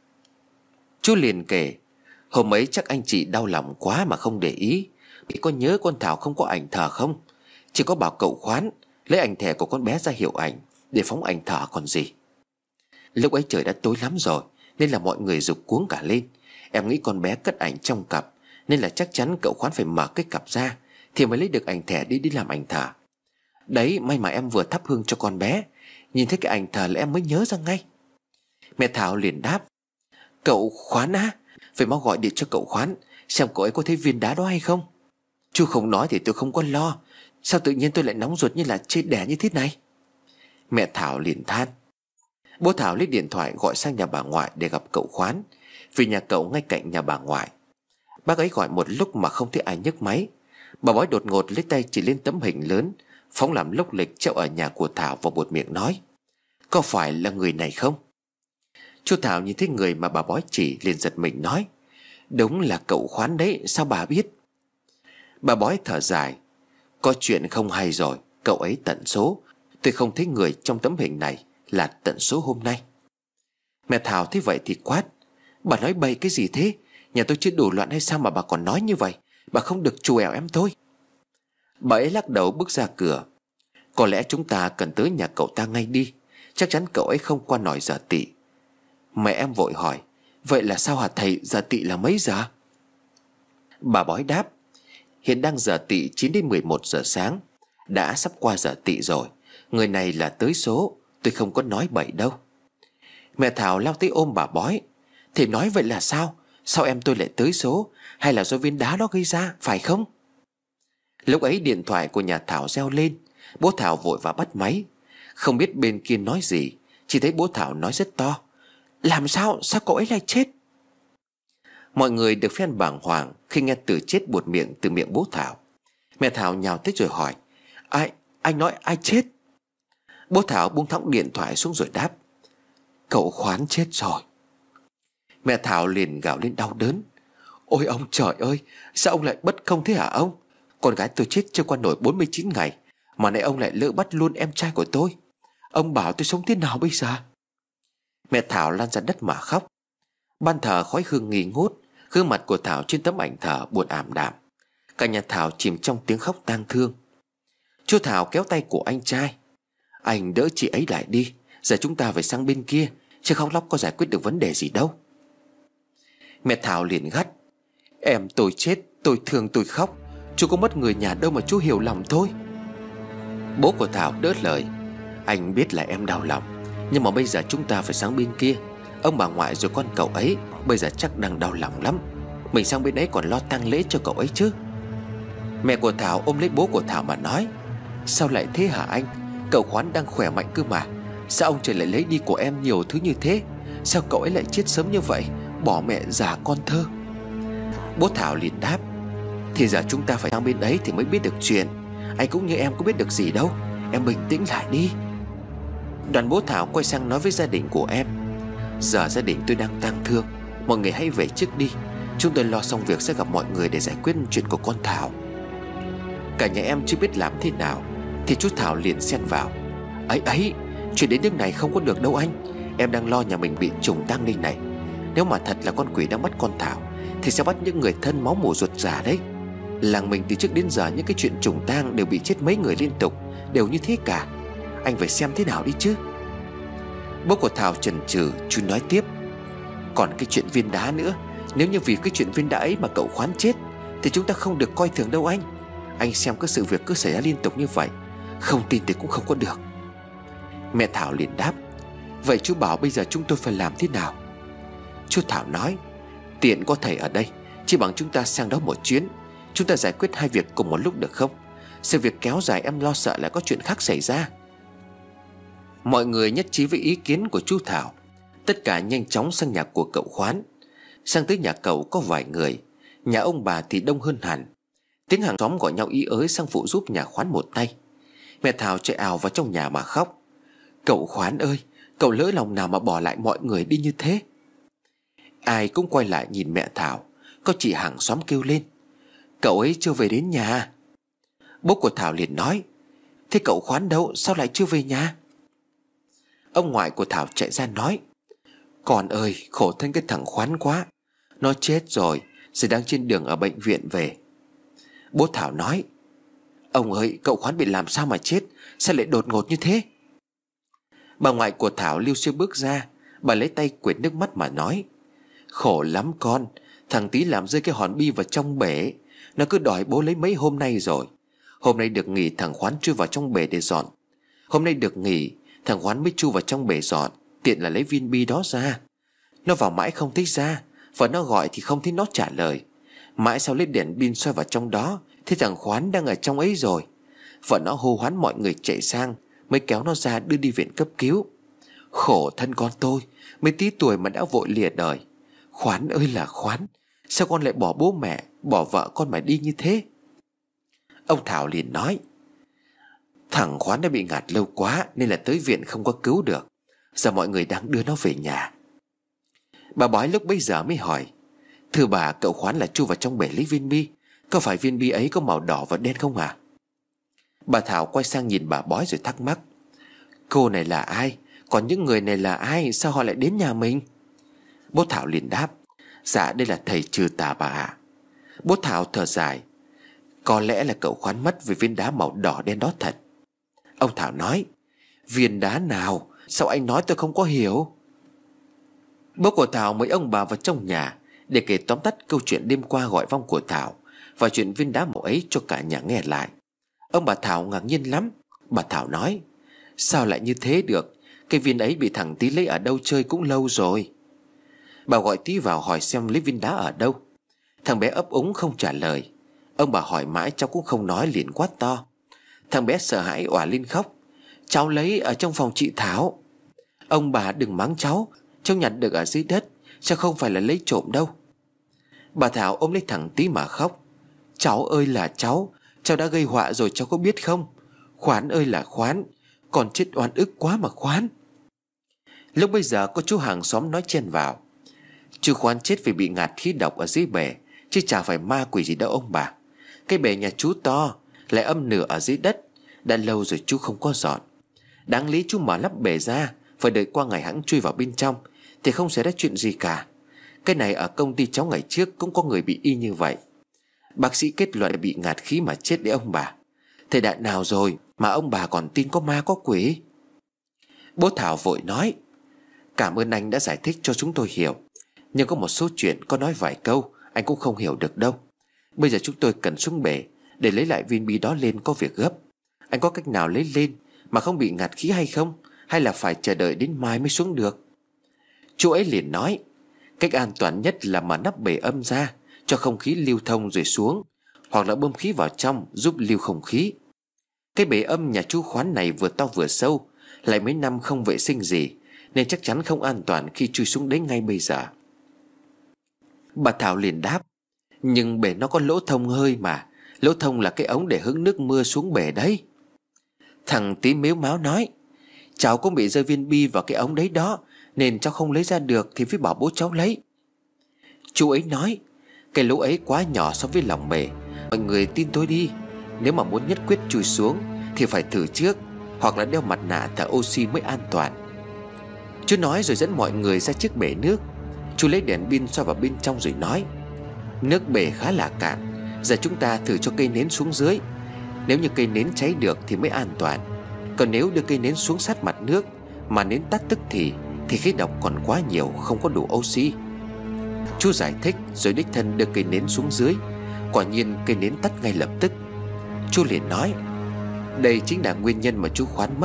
Chú liền kể: hôm ấy chắc anh chị đau lòng quá mà không để ý. Thì có nhớ con Thảo không có ảnh thờ không? Chỉ có bảo cậu Khoán lấy ảnh thẻ của con bé ra hiệu ảnh để phóng ảnh thờ còn gì. Lúc ấy trời đã tối lắm rồi, nên là mọi người giục cuống cả lên. Em nghĩ con bé cất ảnh trong cặp, nên là chắc chắn cậu Khoán phải mở cái cặp ra thì mới lấy được ảnh thẻ đi làm ảnh thờ. Đấy, may mà em vừa thắp hương cho con bé, nhìn thấy cái ảnh thờ là em mới nhớ ra ngay. Mẹ Thảo liền đáp: cậu Khoán á, phải mau gọi điện cho cậu Khoán xem cậu ấy có thấy viên đá đó hay không. Chú không nói thì tôi không có lo, sao tự nhiên tôi lại nóng ruột như là chết đẻ như thế này? Mẹ Thảo liền than. Bố Thảo lấy điện thoại gọi sang nhà bà ngoại để gặp cậu Khoán, vì nhà cậu ngay cạnh nhà bà ngoại. Bác ấy gọi một lúc mà không thấy ai nhấc máy. Bà bói đột ngột lấy tay chỉ lên tấm hình lớn phóng làm lốc lịch treo ở nhà của Thảo và buột miệng nói: có phải là người này không? Chú Thảo nhìn thấy người mà bà bói chỉ liền giật mình nói: đúng là cậu Khoán đấy, sao bà biết? Bà bói thở dài: có chuyện không hay rồi, cậu ấy tận số. Tôi không thấy người trong tấm hình này là tận số hôm nay. Mẹ Thảo thấy vậy thì quát: bà nói bậy cái gì thế? Nhà tôi chưa đủ loạn hay sao mà bà còn nói như vậy? Bà không được trù ẻo em thôi. Bà ấy lắc đầu bước ra cửa: có lẽ chúng ta cần tới nhà cậu ta ngay đi. Chắc chắn cậu ấy không qua nổi giờ tỵ. Mẹ em vội hỏi: vậy là sao hả thầy, giờ tỵ là mấy giờ? Bà bói đáp: hiện đang giờ tỵ 9 đến 11 giờ sáng. Đã sắp qua giờ tỵ rồi. Người này là tới số, tôi không có nói bậy đâu. Mẹ Thảo lao tới ôm bà bói: thầy nói vậy là sao? Sao em tôi lại tới số? Hay là do viên đá đó gây ra, phải không? Lúc ấy điện thoại của nhà Thảo reo lên. Bố Thảo vội vã bắt máy. Không biết bên kia nói gì, chỉ thấy bố Thảo nói rất to: làm sao? Sao cậu ấy lại chết? Mọi người được phen bàng hoàng khi nghe từ chết buột miệng từ miệng bố Thảo. Mẹ Thảo nhào tới rồi hỏi: ai? Anh nói ai chết? Bố Thảo buông thõng điện thoại xuống rồi đáp: cậu Khoán chết rồi. Mẹ Thảo liền gào lên đau đớn: ôi ông trời ơi, sao ông lại bất công thế hả ông? Con gái tôi chết chưa qua nổi 49 ngày mà nay ông lại lỡ bắt luôn em trai của tôi. Ông bảo tôi sống thế nào bây giờ? Mẹ Thảo lăn ra đất mà khóc. Ban thờ khói hương nghi ngút, gương mặt của Thảo trên tấm ảnh thờ buồn ảm đạm. Cả nhà Thảo chìm trong tiếng khóc tang thương. Chú Thảo kéo tay của anh trai: anh đỡ chị ấy lại đi, giờ chúng ta phải sang bên kia, chứ khóc lóc có giải quyết được vấn đề gì đâu. Mẹ Thảo liền gắt: em tôi chết, tôi thương tôi khóc, chú có mất người nhà đâu mà chú hiểu lòng thôi. Bố của Thảo đỡ lời: anh biết là em đau lòng, nhưng mà bây giờ chúng ta phải sang bên kia. Ông bà ngoại rồi con cậu ấy bây giờ chắc đang đau lòng lắm. Mình sang bên ấy còn lo tang lễ cho cậu ấy chứ. Mẹ của Thảo ôm lấy bố của Thảo mà nói: sao lại thế hả anh? Cậu Khoán đang khỏe mạnh cơ mà. Sao ông trời lại lấy đi của em nhiều thứ như thế? Sao cậu ấy lại chết sớm như vậy, bỏ mẹ già con thơ? Bố Thảo liền đáp: thì giờ chúng ta phải sang bên ấy thì mới biết được chuyện. Anh cũng như em có biết được gì đâu. Em bình tĩnh lại đi. Đoàn bố Thảo quay sang nói với gia đình của em: giờ gia đình tôi đang tang thương, mọi người hãy về trước đi. Chúng tôi lo xong việc sẽ gặp mọi người để giải quyết chuyện của con Thảo. Cả nhà em chưa biết làm thế nào thì chú Thảo liền xen vào: ấy, chuyện đến nước này không có được đâu anh. Em đang lo nhà mình bị trùng tang linh này. Nếu mà thật là con quỷ đang bắt con Thảo thì sẽ bắt những người thân máu mủ ruột già đấy. Làng mình từ trước đến giờ những cái chuyện trùng tang đều bị chết mấy người liên tục, đều như thế cả. Anh phải xem thế nào đi chứ. Bố của Thảo chần chừ, chú nói tiếp: còn cái chuyện viên đá nữa. Nếu như vì cái chuyện viên đá ấy mà cậu Khoán chết thì chúng ta không được coi thường đâu anh. Anh xem các sự việc cứ xảy ra liên tục như vậy, không tin thì cũng không có được. Mẹ Thảo liền đáp: Vậy chú bảo bây giờ chúng tôi phải làm thế nào? Chú Thảo nói: Tiện có thầy ở đây, chỉ bằng chúng ta sang đó một chuyến. Chúng ta giải quyết hai việc cùng một lúc được không? Sự việc kéo dài em lo sợ là có chuyện khác xảy ra. Mọi người nhất trí với ý kiến của chú Thảo. Tất cả nhanh chóng sang nhà của cậu Khoán. Sang tới nhà cậu có vài người, nhà ông bà thì đông hơn hẳn. Tiếng hàng xóm gọi nhau ý ới sang phụ giúp nhà Khoán một tay. Mẹ Thảo chạy ào vào trong nhà mà khóc: Cậu Khoán ơi, cậu lỡ lòng nào mà bỏ lại mọi người đi như thế? Ai cũng quay lại nhìn mẹ Thảo. Có chị hàng xóm kêu lên: Cậu ấy chưa về đến nhà. Bố của Thảo liền nói: Thế cậu Khoán đâu, sao lại chưa về nhà? Ông ngoại của Thảo chạy ra nói: Con ơi, khổ thân cái thằng Khoán quá. Nó chết rồi, giờ đang trên đường ở bệnh viện về. Bố Thảo nói: Ông ơi, cậu Khoán bị làm sao mà chết? Sao lại đột ngột như thế? Bà ngoại của Thảo liêu xiêu bước ra. Bà lấy tay quệt nước mắt mà nói: Khổ lắm con. Thằng Tí làm rơi cái hòn bi vào trong bể. Nó cứ đòi bố lấy mấy hôm nay rồi. Hôm nay được nghỉ thằng Khoán chui vào trong bể để dọn. Hôm nay được nghỉ thằng Khoán mới chui vào trong bể dọn, tiện là lấy viên bi đó ra. Nó vào mãi không thấy ra, và nó gọi thì không thấy nó trả lời. Mãi sau lấy đèn pin soi vào trong đó, thì thằng Khoán đang ở trong ấy rồi. Vợ nó hô hoán mọi người chạy sang, mới kéo nó ra đưa đi viện cấp cứu. Khổ thân con tôi, mới tí tuổi mà đã vội lìa đời. Khoán ơi là Khoán, sao con lại bỏ bố mẹ, bỏ vợ con mà đi như thế? Ông Thảo liền nói: Thằng Khoán đã bị ngạt lâu quá nên là tới viện không có cứu được. Giờ mọi người đang đưa nó về nhà. Bà Bói lúc bấy giờ mới hỏi: Thưa bà, cậu Khoán là chui vào trong bể lấy viên bi. Có phải viên bi ấy có màu đỏ và đen không à? Bà Thảo quay sang nhìn bà Bói rồi thắc mắc: Cô này là ai? Còn những người này là ai? Sao họ lại đến nhà mình? Bố Thảo liền đáp: Dạ đây là thầy trừ tà bà ạ. Bố Thảo thở dài: Có lẽ là cậu Khoán mất vì viên đá màu đỏ đen đó thật. Ông Thảo nói: Viên đá nào? Sao anh nói tôi không có hiểu? Bố của Thảo mời ông bà vào trong nhà để kể tóm tắt câu chuyện đêm qua gọi vong của Thảo và chuyện viên đá màu ấy cho cả nhà nghe lại. Ông bà Thảo ngạc nhiên lắm. Bà Thảo nói: Sao lại như thế được? Cái viên ấy bị thằng Tí lấy ở đâu chơi cũng lâu rồi. Bà gọi Tí vào hỏi xem lấy viên đá ở đâu. Thằng bé ấp úng không trả lời. Ông bà hỏi mãi cháu cũng không nói, liền quát to. Thằng bé sợ hãi òa lên khóc: Cháu lấy ở trong phòng chị Thảo. Ông bà đừng mắng cháu nhặt được ở dưới đất, chứ không phải là lấy trộm đâu. Bà Thảo ôm lấy thằng Tí mà khóc: Cháu ơi là cháu đã gây họa rồi, cháu có biết không? Khoán ơi là Khoán, còn chết oan ức quá mà Khoán. Lúc bây giờ có chú hàng xóm nói chen vào: Chú Khoán chết vì bị ngạt khí độc ở dưới bể, chứ chả phải ma quỷ gì đâu ông bà. Cái bể nhà chú to, lại âm nửa ở dưới đất, đã lâu rồi chú không có dọn. Đáng lý chú mở lắp bể ra, phải đợi qua ngày hãng chui vào bên trong thì không xảy ra chuyện gì cả. Cái này ở công ty cháu ngày trước cũng có người bị y như vậy. Bác sĩ kết luận bị ngạt khí mà chết đấy ông bà. Thời đại nào rồi mà ông bà còn tin có ma có quỷ? Bố Thảo vội nói: Cảm ơn anh đã giải thích cho chúng tôi hiểu, nhưng có một số chuyện có nói vài câu anh cũng không hiểu được đâu. Bây giờ chúng tôi cần xuống bể để lấy lại viên bi đó lên, có việc gấp. Anh có cách nào lấy lên mà không bị ngạt khí hay không? Hay là phải chờ đợi đến mai mới xuống được? Chú ấy liền nói: Cách an toàn nhất là mở nắp bể âm ra, cho không khí lưu thông rồi xuống, hoặc là bơm khí vào trong giúp lưu không khí. Cái bể âm nhà chú Khoán này vừa to vừa sâu, lại mấy năm không vệ sinh gì, nên chắc chắn không an toàn khi chui xuống đấy ngay bây giờ. Bà Thảo liền đáp: Nhưng bể nó có lỗ thông hơi mà. Lỗ thông là cái ống để hứng nước mưa xuống bể đấy. Thằng Tí mếu máo nói: Cháu cũng bị rơi viên bi vào cái ống đấy đó, nên cháu không lấy ra được thì phải bảo bố cháu lấy. Chú ấy nói: Cái lỗ ấy quá nhỏ so với lòng bể, mọi người tin tôi đi. Nếu mà muốn nhất quyết chui xuống thì phải thử trước, hoặc là đeo mặt nạ thở oxy mới an toàn. Chú nói rồi dẫn mọi người ra chiếc bể nước. Chú lấy đèn pin soi vào bên trong rồi nói: Nước bể khá là cạn, giờ chúng ta thử cho cây nến xuống dưới. Nếu như cây nến cháy được thì mới an toàn. Còn nếu đưa cây nến xuống sát mặt nước mà nến tắt tức thì khí độc còn quá nhiều, không có đủ oxy. Chú giải thích rồi đích thân đưa cây nến xuống dưới. Quả nhiên cây nến tắt ngay lập tức. Chú liền nói: Đây chính là nguyên nhân mà chú Khoán mất,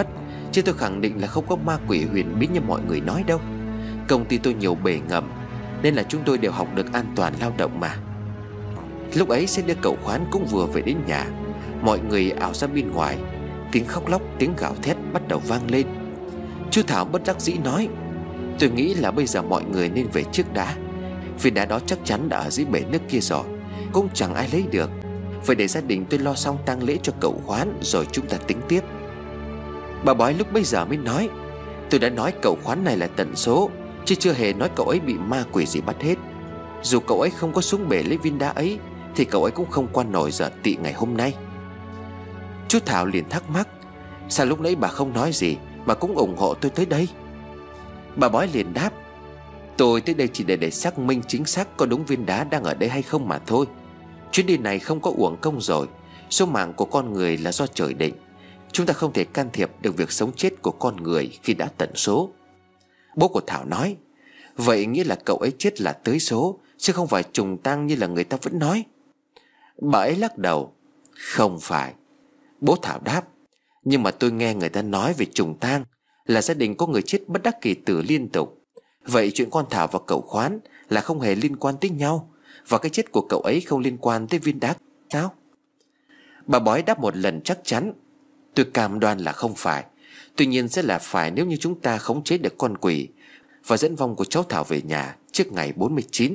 chứ tôi khẳng định là không có ma quỷ huyền bí như mọi người nói đâu. Công ty tôi nhiều bể ngầm, nên là chúng tôi đều học được an toàn lao động mà. Lúc ấy xe đưa cậu Khoán cũng vừa về đến nhà. Mọi người ảo ra bên ngoài. Tiếng khóc lóc, tiếng gào thét bắt đầu vang lên. Chú Thảo bất đắc dĩ nói: tôi nghĩ là bây giờ mọi người nên về trước đã. Viên đá đó chắc chắn đã ở dưới bể nước kia rồi, cũng chẳng ai lấy được. Phải để gia đình tôi lo xong tang lễ cho cậu Khoán rồi chúng ta tính tiếp. Bà Bói lúc bấy giờ mới nói: tôi đã nói cậu Khoán này là tận số, chứ chưa hề nói cậu ấy bị ma quỷ gì bắt hết. Dù cậu ấy không có xuống bể lấy viên đá ấy, thì cậu ấy cũng không qua nổi giờ tị ngày hôm nay. Chú Thảo liền thắc mắc: sao lúc nãy bà không nói gì mà cũng ủng hộ tôi tới đây? Bà Bói liền đáp: tôi tới đây chỉ để xác minh chính xác có đúng viên đá đang ở đây hay không mà thôi. Chuyến đi này không có uổng công rồi. Số mạng của con người là do trời định. Chúng ta không thể can thiệp được việc sống chết của con người khi đã tận số. Bố của Thảo nói: vậy nghĩa là cậu ấy chết là tới số, chứ không phải trùng tang như là người ta vẫn nói. Bà ấy lắc đầu: không phải. Bố Thảo đáp: nhưng mà tôi nghe người ta nói về trùng tang là gia đình có người chết bất đắc kỳ tử liên tục. Vậy chuyện con Thảo và cậu Khoán là không hề liên quan tới nhau, và cái chết của cậu ấy không liên quan tới viên đá sao? Bà Bói đáp một lần chắc chắn: tôi cam đoan là không phải. Tuy nhiên sẽ là phải nếu như chúng ta khống chế được con quỷ và dẫn vong của cháu Thảo về nhà trước ngày 49.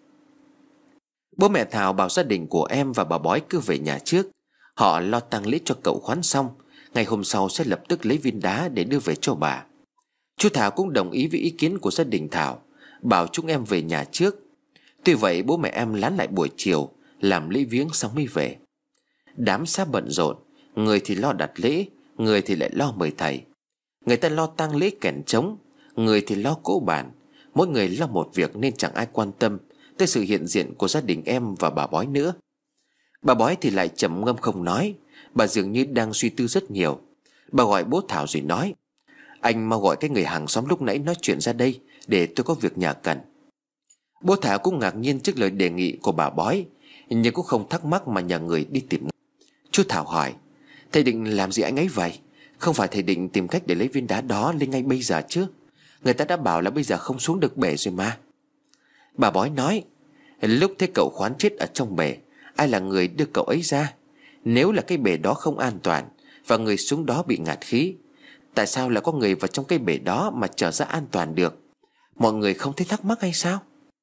Bố mẹ Thảo bảo gia đình của em và bà Bói cứ về nhà trước. Họ lo tang lễ cho cậu Khoán xong, ngày hôm sau sẽ lập tức lấy viên đá để đưa về cho bà. Chú Thảo cũng đồng ý với ý kiến của gia đình Thảo, bảo chúng em về nhà trước. Tuy vậy bố mẹ em lán lại buổi chiều làm lễ viếng xong mới về. Đám xã bận rộn, người thì lo đặt lễ, người thì lại lo mời thầy. Người ta lo tang lễ kèn trống, người thì lo cỗ bàn. Mỗi người lo một việc nên chẳng ai quan tâm tới sự hiện diện của gia đình em và bà Bói nữa. Bà Bói thì lại trầm ngâm không nói. Bà dường như đang suy tư rất nhiều. Bà gọi bố Thảo rồi nói: anh mau gọi cái người hàng xóm lúc nãy nói chuyện ra đây, để tôi có việc nhà cần. Bố Thảo cũng ngạc nhiên trước lời đề nghị của bà Bói, nhưng cũng không thắc mắc mà nhờ người đi tìm. Chú Thảo hỏi: thầy định làm gì anh ấy vậy? Không phải thầy định tìm cách để lấy viên đá đó lên ngay bây giờ chứ? Người ta đã bảo là bây giờ không xuống được bể rồi mà. Bà Bói nói: lúc thấy cậu Khoán chết ở trong bể, ai là người đưa cậu ấy ra? Nếu là cái bể đó không an toàn và người xuống đó bị ngạt khí, tại sao lại có người vào trong cái bể đó mà trở ra an toàn được? Mọi người không thấy thắc mắc hay sao?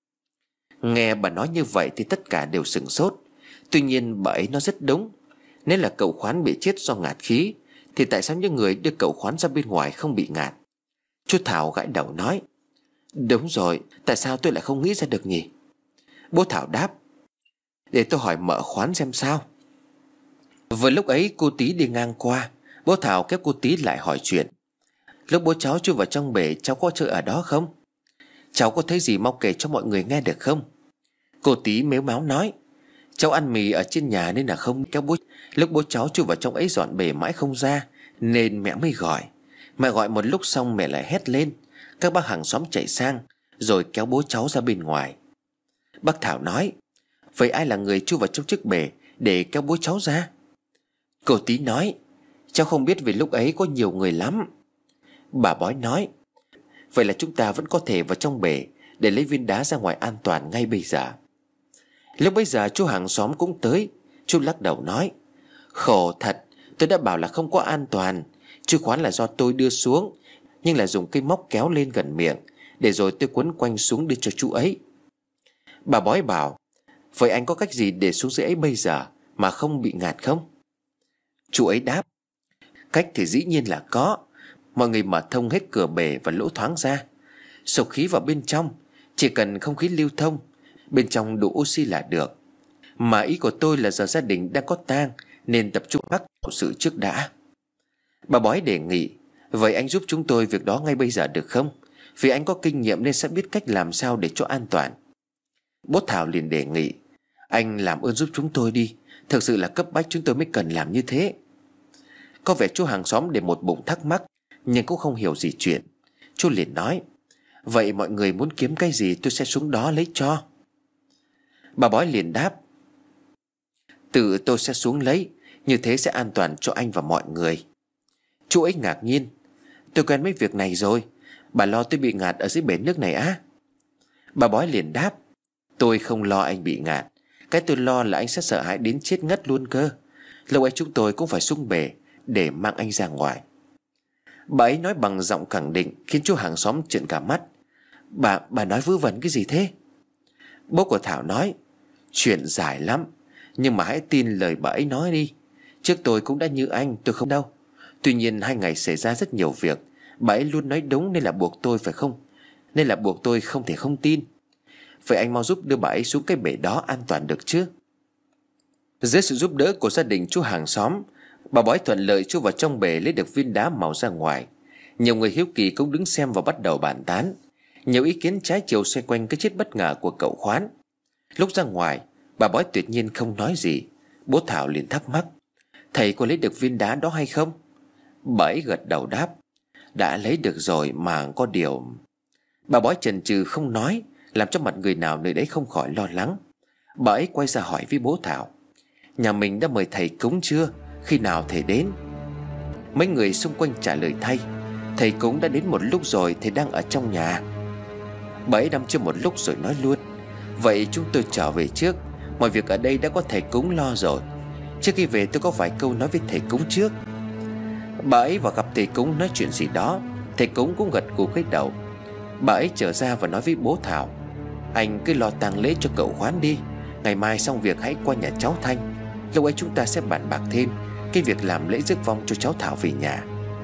Nghe bà nói như vậy thì tất cả đều sửng sốt. Tuy nhiên bà ấy nói rất đúng. Nếu là cậu Khoán bị chết do ngạt khí, thì tại sao những người đưa cậu Khoán ra bên ngoài không bị ngạt? Chú Thảo gãi đầu nói: đúng rồi, tại sao tôi lại không nghĩ ra được nhỉ? Bố Thảo đáp: để tôi hỏi mợ Khoán xem sao. Vừa lúc ấy cô Tí đi ngang qua. Bố Thảo kéo cô Tí lại hỏi chuyện: lúc bố cháu chui vào trong bể, cháu có chơi ở đó không? Cháu có thấy gì mau kể cho mọi người nghe được không? Cô Tí mếu máo nói: cháu ăn mì ở trên nhà nên là không kéo bố. Lúc bố cháu chui vào trong ấy dọn bể mãi không ra, nên mẹ mới gọi. Mẹ gọi một lúc xong mẹ lại hét lên. Các bác hàng xóm chạy sang, rồi kéo bố cháu ra bên ngoài. Bác Thảo nói: vậy ai là người chui vào trong chiếc bể để kéo bố cháu ra? Cô Tí nói: cháu không biết vì lúc ấy có nhiều người lắm. Bà Bói nói: vậy là chúng ta vẫn có thể vào trong bể để lấy viên đá ra ngoài an toàn ngay bây giờ. Lúc bấy giờ chú hàng xóm cũng tới. Chú lắc đầu nói: khổ thật, tôi đã bảo là không có an toàn. Chú Khoán là do tôi đưa xuống, nhưng là dùng cây móc kéo lên gần miệng, để rồi tôi quấn quanh xuống đưa cho chú ấy. Bà Bói bảo: vậy anh có cách gì để xuống dưới ấy bây giờ mà không bị ngạt không? Chú ấy đáp: cách thì dĩ nhiên là có. Mọi người mở thông hết cửa bể và lỗ thoáng ra, sộc khí vào bên trong. Chỉ cần không khí lưu thông, bên trong đủ oxy là được. Mà ý của tôi là giờ gia đình đang có tang, nên tập trung bắt sự trước đã. Bà Bói đề nghị: vậy anh giúp chúng tôi việc đó ngay bây giờ được không? Vì anh có kinh nghiệm nên sẽ biết cách làm sao để cho an toàn. Bố Thảo liền đề nghị: anh làm ơn giúp chúng tôi đi. Thực sự là cấp bách chúng tôi mới cần làm như thế. Có vẻ chú hàng xóm để một bụng thắc mắc, nhưng cũng không hiểu gì chuyện. Chú liền nói: vậy mọi người muốn kiếm cái gì tôi sẽ xuống đó lấy cho. Bà Bói liền đáp: tự tôi sẽ xuống lấy, như thế sẽ an toàn cho anh và mọi người. Chú ấy ngạc nhiên: Tôi quen mấy việc này rồi. Bà lo tôi bị ngạt ở dưới bể nước này á? Bà bói liền đáp: Tôi không lo anh bị ngạt. Cái tôi lo là anh sẽ sợ hãi đến chết ngất luôn cơ. Lâu ấy chúng tôi cũng phải xuống bể để mang anh ra ngoài. Bà ấy nói bằng giọng khẳng định khiến chú hàng xóm trợn cả mắt. Bà nói vớ vẩn cái gì thế? Bố của Thảo nói: Chuyện dài lắm, nhưng mà hãy tin lời bà ấy nói đi. Trước tôi cũng đã như anh, tôi không đâu. Tuy nhiên 2 ngày xảy ra rất nhiều việc. Bà ấy luôn nói đúng nên là buộc tôi phải không? Nên là buộc tôi không thể không tin. Vậy anh mau giúp đưa bà ấy xuống cái bể đó an toàn được chứ? Dưới sự giúp đỡ của gia đình chú hàng xóm, bà bói thuận lợi chui vào trong bể lấy được viên đá màu ra ngoài. Nhiều người hiếu kỳ cũng đứng xem và bắt đầu bàn tán. Nhiều ý kiến trái chiều xoay quanh cái chết bất ngờ của cậu Khoán. Lúc ra ngoài, bà bói tuyệt nhiên không nói gì. Bố Thảo liền thắc mắc: Thầy có lấy được viên đá đó hay không? Bà ấy gật đầu đáp: Đã lấy được rồi, mà có điều. Bà bói chần chừ không nói, làm cho mặt người nào nơi đấy không khỏi lo lắng. Bà ấy quay ra hỏi với bố Thảo: Nhà mình đã mời thầy cúng chưa? Khi nào thầy đến? Mấy người xung quanh trả lời thay: Thầy cúng đã đến một lúc rồi, thầy đang ở trong nhà. Bà ấy đăm chiêu một lúc rồi nói luôn: Vậy chúng tôi trở về trước. Mọi việc ở đây đã có thầy cúng lo rồi. Trước khi về tôi có vài câu nói với thầy cúng trước. Bà ấy vào gặp thầy cúng nói chuyện gì đó. Thầy cúng cũng gật gù cái đầu. Bà ấy trở ra và nói với bố Thảo: Anh cứ lo tang lễ cho cậu Khoán đi. Ngày mai xong việc hãy qua nhà cháu Thanh. Lúc ấy chúng ta sẽ bàn bạc thêm cái việc làm lễ rước vong cho cháu Thảo về nhà.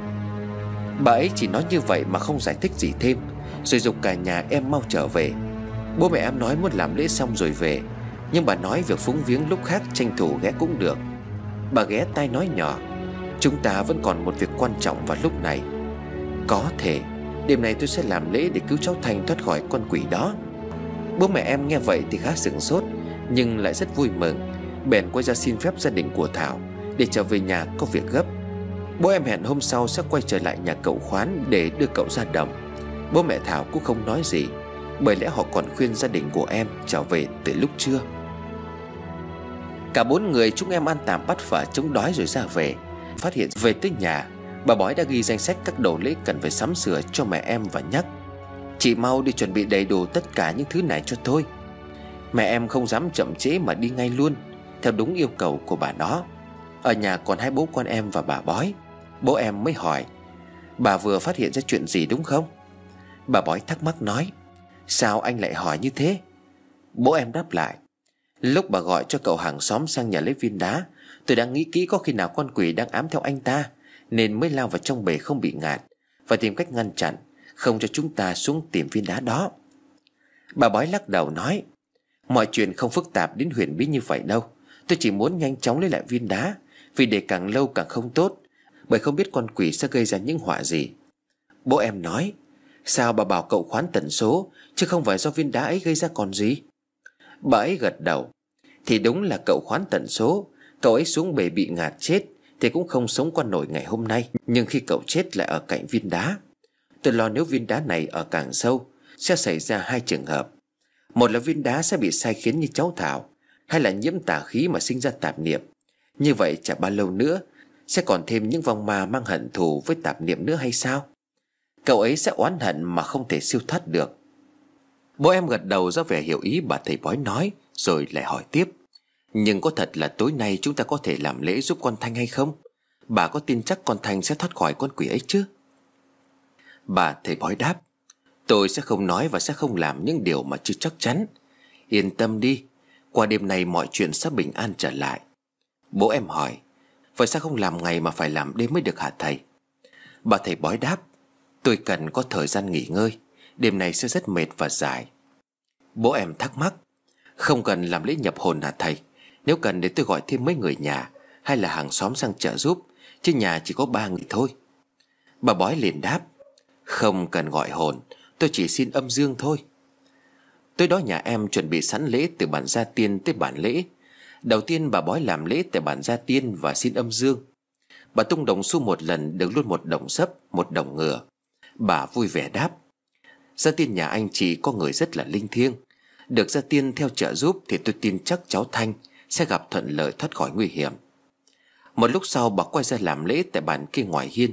Bà ấy chỉ nói như vậy mà không giải thích gì thêm, rồi giục cả nhà em mau trở về. Bố mẹ em nói muốn làm lễ xong rồi về, nhưng bà nói việc phúng viếng lúc khác tranh thủ ghé cũng được. Bà ghé tai nói nhỏ: Chúng ta vẫn còn một việc quan trọng vào lúc này. Có thể đêm nay tôi sẽ làm lễ để cứu cháu Thanh thoát khỏi con quỷ đó. Bố mẹ em nghe vậy thì khá sửng sốt, nhưng lại rất vui mừng. Bèn quay ra xin phép gia đình của Thảo để trở về nhà có việc gấp. Bố em hẹn hôm sau sẽ quay trở lại nhà cậu Khoán để đưa cậu ra đồng. Bố mẹ Thảo cũng không nói gì, bởi lẽ họ còn khuyên gia đình của em trở về từ lúc trưa. Cả 4 người chúng em ăn tạm bắt phở chống đói rồi ra về. Phát hiện về tới nhà, bà bói đã ghi danh sách các đồ lễ cần phải sắm sửa cho mẹ em và nhắc: Chị mau đi chuẩn bị đầy đủ tất cả những thứ này cho tôi. Mẹ em không dám chậm trễ mà đi ngay luôn, theo đúng yêu cầu của bà đó. Ở nhà còn 2 bố con em và bà bói. Bố em mới hỏi: Bà vừa phát hiện ra chuyện gì đúng không? Bà bói thắc mắc nói: Sao anh lại hỏi như thế? Bố em đáp lại: Lúc bà gọi cho cậu hàng xóm sang nhà lấy viên đá, tôi đang nghĩ kỹ có khi nào con quỷ đang ám theo anh ta, nên mới lao vào trong bể không bị ngạt, và tìm cách ngăn chặn, không cho chúng ta xuống tìm viên đá đó. Bà bói lắc đầu nói: Mọi chuyện không phức tạp đến huyền bí như vậy đâu. Tôi chỉ muốn nhanh chóng lấy lại viên đá, vì để càng lâu càng không tốt, bởi không biết con quỷ sẽ gây ra những họa gì. Bố em nói: Sao bà bảo cậu Khoán tận số, chứ không phải do viên đá ấy gây ra còn gì? Bà ấy gật đầu: Thì đúng là cậu Khoán tận số. Cậu ấy xuống bể bị ngạt chết thì cũng không sống qua nổi ngày hôm nay. Nhưng khi cậu chết lại ở cạnh viên đá. Tôi lo nếu viên đá này ở càng sâu sẽ xảy ra 2 trường hợp. Một là viên đá sẽ bị sai khiến như cháu Thảo, hay là nhiễm tà khí mà sinh ra tạp niệm. Như vậy chả bao lâu nữa sẽ còn thêm những vong ma mang hận thù với tạp niệm nữa hay sao? Cậu ấy sẽ oán hận mà không thể siêu thoát được. Bố em gật đầu ra vẻ hiểu ý bà thầy bói nói, rồi lại hỏi tiếp: Nhưng có thật là tối nay chúng ta có thể làm lễ giúp con Thanh hay không? Bà có tin chắc con Thanh sẽ thoát khỏi con quỷ ấy chứ? Bà thầy bói đáp: Tôi sẽ không nói và sẽ không làm những điều mà chưa chắc chắn. Yên tâm đi, qua đêm này mọi chuyện sẽ bình an trở lại. Bố em hỏi: Vậy sao không làm ngày mà phải làm đêm mới được hả thầy? Bà thầy bói đáp: Tôi cần có thời gian nghỉ ngơi, đêm này sẽ rất mệt và dài. Bố em thắc mắc: Không cần làm lễ nhập hồn hả thầy? Nếu cần để tôi gọi thêm mấy người nhà hay là hàng xóm sang trợ giúp, chứ nhà chỉ có 3 người thôi. Bà bói liền đáp: Không cần gọi hồn, tôi chỉ xin âm dương thôi. Tối đó nhà em chuẩn bị sẵn lễ từ bản gia tiên tới bản lễ. Đầu tiên bà bói làm lễ tại bản gia tiên và xin âm dương. Bà tung đồng xu một lần được luôn 1 đồng sấp, 1 đồng ngựa. Bà vui vẻ đáp: Gia tiên nhà anh chị có người rất là linh thiêng. Được gia tiên theo trợ giúp thì tôi tin chắc cháu Thanh sẽ gặp thuận lợi thoát khỏi nguy hiểm. Một lúc sau bà quay ra làm lễ tại bàn kia ngoài hiên.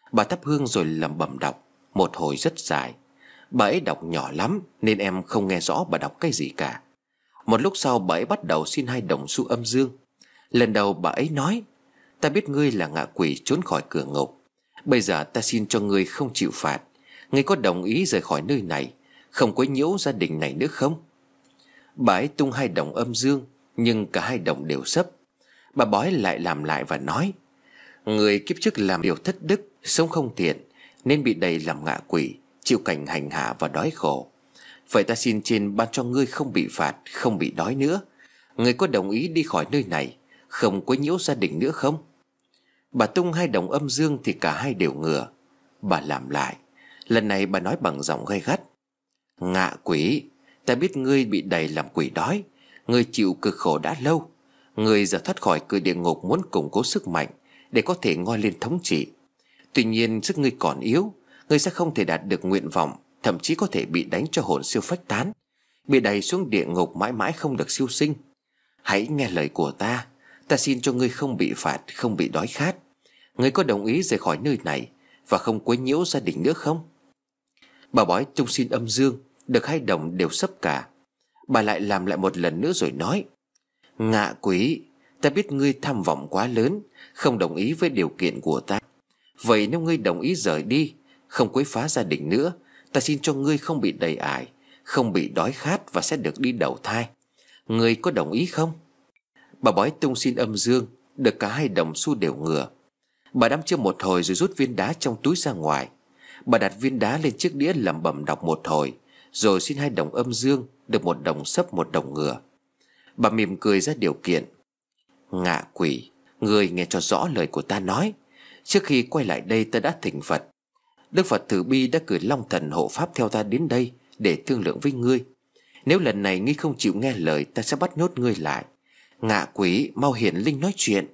Bà thắp hương rồi lẩm bẩm đọc một hồi rất dài. Bà ấy đọc nhỏ lắm nên em không nghe rõ bà đọc cái gì cả. Một lúc sau bà ấy bắt đầu xin 2 đồng xu âm dương. Lần đầu bà ấy nói: ta biết ngươi là ngạ quỷ trốn khỏi cửa ngục. Bây giờ ta xin cho ngươi không chịu phạt. Ngươi có đồng ý rời khỏi nơi này, không quấy nhiễu gia đình này nữa không? Bà ấy tung 2 đồng âm dương, nhưng cả 2 đồng đều sấp. Bà bói lại làm lại và nói: người kiếp trước làm điều thất đức, sống không thiện, nên bị đầy làm ngạ quỷ, chịu cảnh hành hạ và đói khổ. Vậy ta xin trên ban cho ngươi không bị phạt, không bị đói nữa. Ngươi có đồng ý đi khỏi nơi này, không quấy nhiễu gia đình nữa không? Bà tung 2 đồng âm dương thì cả 2 đều ngửa. Bà làm lại. Lần này bà nói bằng giọng gay gắt: ngạ quỷ, ta biết ngươi bị đầy làm quỷ đói. Ngươi chịu cực khổ đã lâu. Ngươi giờ thoát khỏi cửa địa ngục muốn củng cố sức mạnh để có thể ngoi lên thống trị. Tuy nhiên sức ngươi còn yếu, ngươi sẽ không thể đạt được nguyện vọng, thậm chí có thể bị đánh cho hồn siêu phách tán, bị đày xuống địa ngục mãi mãi không được siêu sinh. Hãy nghe lời của ta. Ta xin cho ngươi không bị phạt, không bị đói khát. Ngươi có đồng ý rời khỏi nơi này và không quấy nhiễu gia đình nữa không? Bà bói tung xin âm dương, được 2 đồng đều sấp cả. Bà lại làm lại một lần nữa rồi nói: ngạ quỷ, ta biết ngươi tham vọng quá lớn, không đồng ý với điều kiện của ta. Vậy nếu ngươi đồng ý rời đi, không quấy phá gia đình nữa, ta xin cho ngươi không bị đầy ải, không bị đói khát và sẽ được đi đầu thai. Ngươi có đồng ý không? Bà bói tung xin âm dương, được cả 2 đồng xu đều ngửa. Bà đắm chiêu một hồi rồi rút viên đá trong túi ra ngoài. Bà đặt viên đá lên chiếc đĩa lẩm bẩm đọc một hồi, rồi xin 2 đồng âm dương, được 1 đồng sấp 1 đồng ngửa. Bà mỉm cười ra điều kiện: ngạ quỷ, ngươi nghe cho rõ lời của ta nói. Trước khi quay lại đây ta đã thỉnh Phật. Đức Phật từ bi đã cử Long Thần hộ pháp theo ta đến đây để thương lượng với ngươi. Nếu lần này ngươi không chịu nghe lời, ta sẽ bắt nhốt ngươi lại. Ngạ quỷ, mau hiển linh nói chuyện.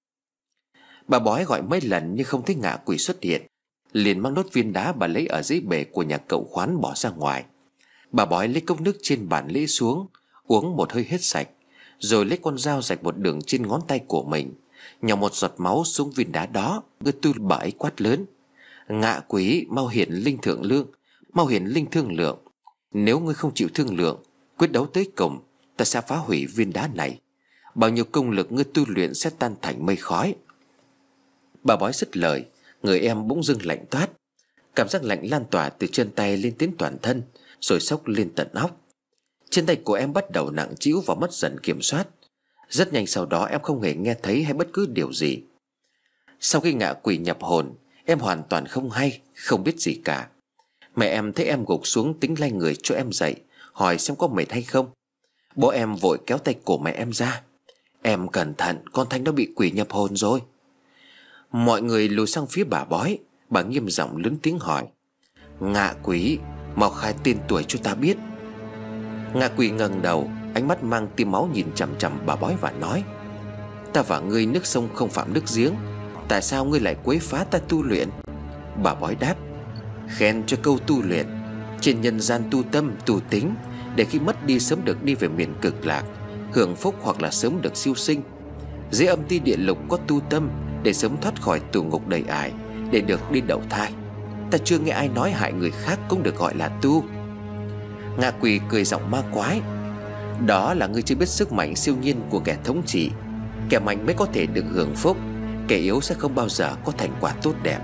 Bà bói gọi mấy lần nhưng không thấy ngạ quỷ xuất hiện. Liền mang nốt viên đá bà lấy ở dưới bể của nhà cậu khoán bỏ ra ngoài. Bà bói lấy cốc nước trên bàn lễ xuống, uống một hơi hết sạch, rồi lấy con dao rạch một đường trên ngón tay của mình, nhỏ một giọt máu xuống viên đá đó. Người tu bà ấy quát lớn: ngạ quỷ, mau hiển linh thượng lương, mau hiển linh thương lượng. Nếu ngươi không chịu thương lượng, quyết đấu tới cùng, ta sẽ phá hủy viên đá này. Bao nhiêu công lực ngươi tu luyện sẽ tan thành mây khói. Bà bói dứt lời, người em bỗng dưng lạnh toát. Cảm giác lạnh lan tỏa từ chân tay lên đến toàn thân, rồi xốc lên tận óc. Chân tay của em bắt đầu nặng trĩu và mất dần kiểm soát. Rất nhanh sau đó em không hề nghe thấy hay bất cứ điều gì. Sau khi ngạ quỷ nhập hồn, em hoàn toàn không hay, không biết gì cả. Mẹ em thấy em gục xuống tính lay người cho em dậy, hỏi xem có mệt hay không. Bố em vội kéo tay cổ mẹ em ra: em cẩn thận, con Thanh đã bị quỷ nhập hồn rồi. Mọi người lùi sang phía bà bói. Bà nghiêm giọng lớn tiếng hỏi: ngạ quỷ, mau khai tên tuổi cho ta biết. Ngạ quỷ ngẩng đầu, ánh mắt mang tia máu nhìn chằm chằm bà bói và nói: ta và ngươi nước sông không phạm nước giếng, tại sao ngươi lại quấy phá ta tu luyện? Bà bói đáp: khen cho câu tu luyện. Trên nhân gian tu tâm tu tính, để khi mất đi sớm được đi về miền cực lạc, hưởng phúc hoặc là sớm được siêu sinh. Dưới âm ti địa lục có tu tâm để sớm thoát khỏi tù ngục đầy ải, để được đi đầu thai. Ta chưa nghe ai nói hại người khác cũng được gọi là tu. Ngạ quỷ cười giọng ma quái: đó là ngươi chưa biết sức mạnh siêu nhiên của kẻ thống trị. Kẻ mạnh mới có thể được hưởng phúc, kẻ yếu sẽ không bao giờ có thành quả tốt đẹp.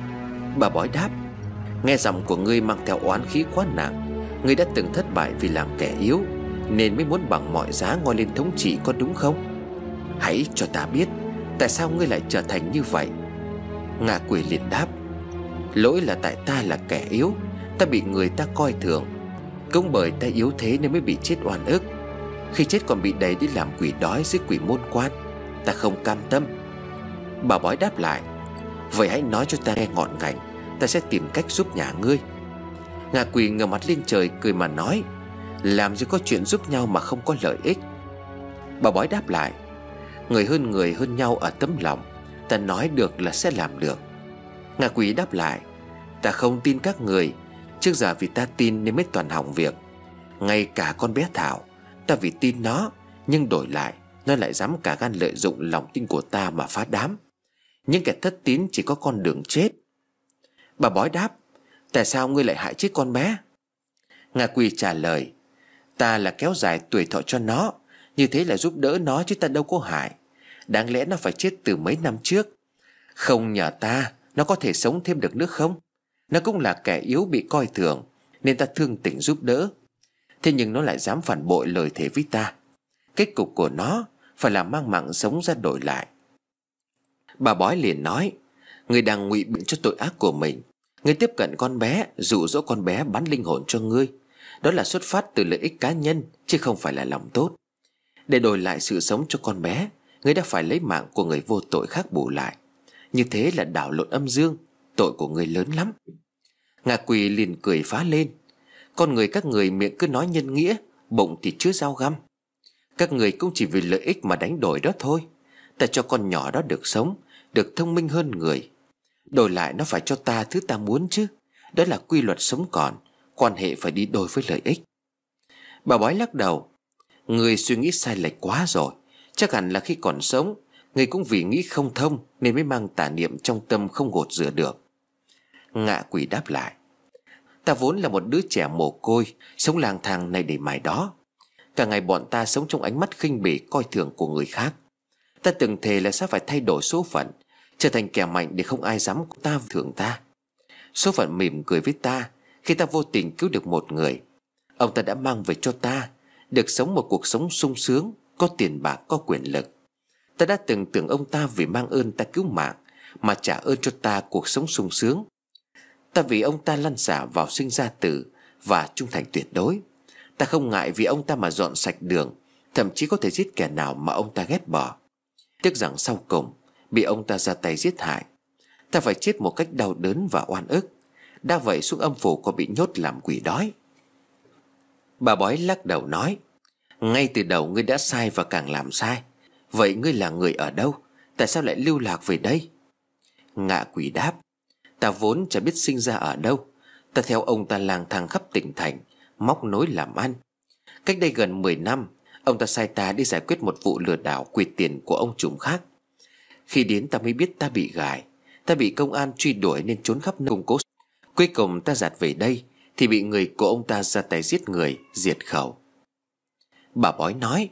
Bà bói đáp: nghe giọng của ngươi mang theo oán khí quá nặng. Ngươi đã từng thất bại vì làm kẻ yếu, nên mới muốn bằng mọi giá ngoi lên thống trị, có đúng không? Hãy cho ta biết, tại sao ngươi lại trở thành như vậy? Ngạ quỷ liền đáp: lỗi là tại ta là kẻ yếu, ta bị người ta coi thường. Cũng bởi ta yếu thế nên mới bị chết oan ức. Khi chết còn bị đẩy đi làm quỷ đói dưới quỷ môn quan, ta không cam tâm. Bà bói đáp lại: vậy hãy nói cho ta nghe ngọn ngành, ta sẽ tìm cách giúp nhà ngươi. Ngạ quỷ ngửa mặt lên trời cười mà nói: làm gì có chuyện giúp nhau mà không có lợi ích. Bà bói đáp lại: người hơn nhau ở tấm lòng, ta nói được là sẽ làm được. Ngạ quỷ đáp lại: ta không tin các người. Trước giờ vì ta tin nên mới toàn hỏng việc. Ngay cả con bé Thảo, ta vì tin nó, nhưng đổi lại nó lại dám cả gan lợi dụng lòng tin của ta mà phá đám. Những kẻ thất tín chỉ có con đường chết. Bà bói đáp: Tại sao ngươi lại hại chết con bé? Ngạ quỷ trả lời: Ta là kéo dài tuổi thọ cho nó, như thế là giúp đỡ nó chứ ta đâu có hại. Đáng lẽ nó phải chết từ mấy năm trước. Không nhờ ta, nó có thể sống thêm được nữa không? Nó cũng là kẻ yếu bị coi thường, nên ta thương tình giúp đỡ. Thế nhưng nó lại dám phản bội lời thề với ta. Kết cục của nó phải là mang mạng sống ra đổi lại. Bà bói liền nói: Ngươi đang ngụy biện cho tội ác của mình. Ngươi tiếp cận con bé, dụ dỗ con bé bán linh hồn cho ngươi. Đó là xuất phát từ lợi ích cá nhân, chứ không phải là lòng tốt. Để đổi lại sự sống cho con bé, ngươi đã phải lấy mạng của người vô tội khác bù lại. Như thế là đảo lộn âm dương. Tội của ngươi lớn lắm. Ngạ quỷ liền cười phá lên: Con người các người miệng cứ nói nhân nghĩa, bụng thì chứa dao găm. Các người cũng chỉ vì lợi ích mà đánh đổi đó thôi. Ta cho con nhỏ đó được sống, được thông minh hơn người. Đổi lại nó phải cho ta thứ ta muốn chứ. Đó là quy luật sống còn. Quan hệ phải đi đôi với lợi ích. Bà bói lắc đầu: Người suy nghĩ sai lệch quá rồi. Chắc hẳn là khi còn sống, người cũng vì nghĩ không thông nên mới mang tà niệm trong tâm không gột rửa được. Ngạ quỷ đáp lại: Ta vốn là một đứa trẻ mồ côi, sống lang thang này để mai đó. Cả ngày bọn ta sống trong ánh mắt khinh bỉ coi thường của người khác. Ta từng thề là sẽ phải thay đổi số phận, trở thành kẻ mạnh để không ai dám ta thưởng ta. Số phận mỉm cười với ta khi ta vô tình cứu được một người. Ông ta đã mang về cho ta được sống một cuộc sống sung sướng, có tiền bạc, có quyền lực. Ta đã từng tưởng ông ta vì mang ơn ta cứu mạng mà trả ơn cho ta cuộc sống sung sướng. Ta vì ông ta lăn xả vào sinh ra tử và trung thành tuyệt đối. Ta không ngại vì ông ta mà dọn sạch đường, thậm chí có thể giết kẻ nào mà ông ta ghét bỏ. Tiếc rằng sau cùng bị ông ta ra tay giết hại. Ta phải chết một cách đau đớn và oan ức. Đã vậy xuống âm phủ còn bị nhốt làm quỷ đói. Bà bói lắc đầu nói: Ngay từ đầu ngươi đã sai và càng làm sai. Vậy ngươi là người ở đâu? Tại sao lại lưu lạc về đây? Ngạ quỷ đáp: Ta vốn chả biết sinh ra ở đâu. Ta theo ông ta lang thang khắp tỉnh thành, móc nối làm ăn. Cách đây gần 10 năm, ông ta sai ta đi giải quyết một vụ lừa đảo quỵt tiền của ông trùm khác. Khi đến ta mới biết ta bị gài. Ta bị công an truy đuổi nên trốn khắp nơi củng cố. Cuối cùng ta giạt về đây thì bị người của ông ta ra tay giết người, diệt khẩu. Bà bói nói: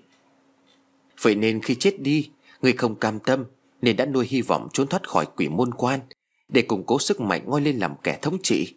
Vậy nên khi chết đi, người không cam tâm nên đã nuôi hy vọng trốn thoát khỏi quỷ môn quan để củng cố sức mạnh ngoi lên làm kẻ thống trị.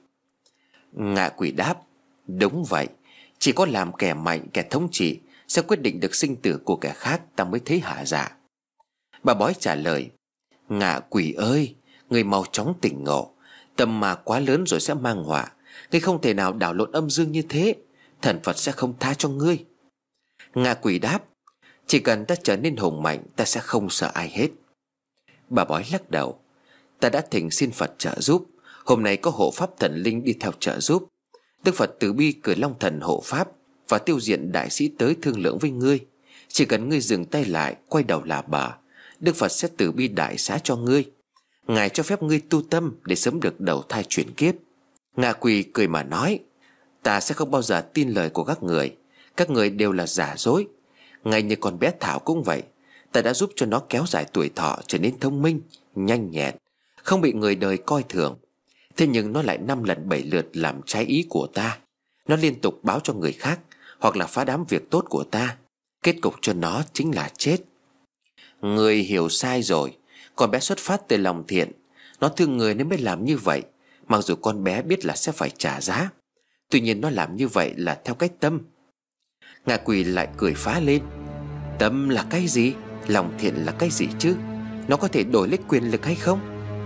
Ngạ quỷ đáp: Đúng vậy. Chỉ có làm kẻ mạnh, kẻ thống trị sẽ quyết định được sinh tử của kẻ khác, ta mới thấy hả dạ. Bà bói trả lời: Ngạ quỷ ơi, người mau chóng tỉnh ngộ. Tâm ma quá lớn rồi sẽ mang họa. Ngươi không thể nào đảo lộn âm dương như thế. Thần Phật sẽ không tha cho ngươi. Ngạ quỷ đáp: Chỉ cần ta trở nên hùng mạnh, ta sẽ không sợ ai hết. Bà bói lắc đầu: Ta đã thỉnh xin Phật trợ giúp. Hôm nay có hộ pháp thần linh đi theo trợ giúp. Đức Phật từ bi cử Long Thần hộ pháp và tiêu diện đại sĩ tới thương lượng với ngươi. Chỉ cần ngươi dừng tay lại, quay đầu là bờ, Đức Phật sẽ từ bi đại xá cho ngươi. Ngài cho phép ngươi tu tâm để sớm được đầu thai chuyển kiếp. Ngạ quỷ cười mà nói: Ta sẽ không bao giờ tin lời của các người. Các người đều là giả dối. Ngay như con bé Thảo cũng vậy. Ta đã giúp cho nó kéo dài tuổi thọ, trở nên thông minh, nhanh nhẹn, không bị người đời coi thường. Thế nhưng nó lại 5 lần 7 lượt làm trái ý của ta. Nó liên tục báo cho người khác hoặc là phá đám việc tốt của ta. Kết cục cho nó chính là chết. Người hiểu sai rồi. Con bé xuất phát từ lòng thiện. Nó thương người nên mới làm như vậy. Mặc dù con bé biết là sẽ phải trả giá. Tuy nhiên nó làm như vậy là theo cách tâm. Ngạ quỷ lại cười phá lên: Tâm là cái gì? Lòng thiện là cái gì chứ? Nó có thể đổi lấy quyền lực hay không?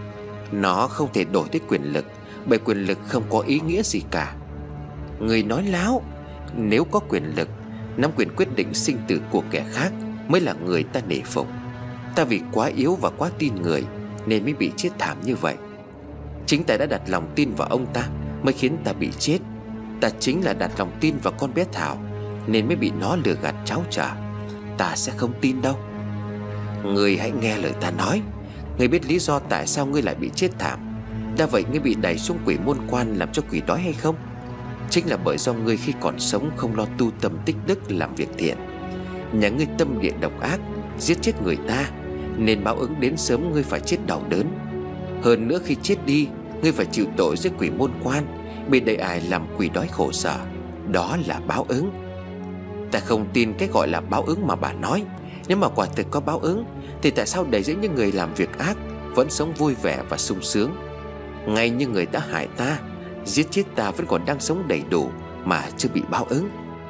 Nó không thể đổi lấy quyền lực, bởi quyền lực không có ý nghĩa gì cả. Người nói láo. Nếu có quyền lực, nắm quyền quyết định sinh tử của kẻ khác mới là người ta nể phục. Ta vì quá yếu và quá tin người nên mới bị chết thảm như vậy. Chính ta đã đặt lòng tin vào ông ta mới khiến ta bị chết. Ta chính là đặt lòng tin vào con bé Thảo nên mới bị nó lừa gạt tráo trả. Ta sẽ không tin đâu. Ngươi hãy nghe lời ta nói. Ngươi biết lý do tại sao ngươi lại bị chết thảm. Đã vậy ngươi bị đẩy xuống quỷ môn quan làm cho quỷ đói hay không? Chính là bởi do ngươi khi còn sống không lo tu tâm tích đức làm việc thiện. Nhà ngươi tâm địa độc ác, giết chết người ta, nên báo ứng đến sớm ngươi phải chết đau đớn. Hơn nữa khi chết đi, Ngươi phải chịu tội dưới quỷ môn quan, bị đầy ải làm quỷ đói khổ sở. Đó là báo ứng. Ta không tin cái gọi là báo ứng mà bà nói. Nếu mà quả thực có báo ứng thì tại sao đầy dẫy những người làm việc ác vẫn sống vui vẻ và sung sướng? Ngay như người đã hại ta, giết chết ta vẫn còn đang sống đầy đủ mà chưa bị báo ứng.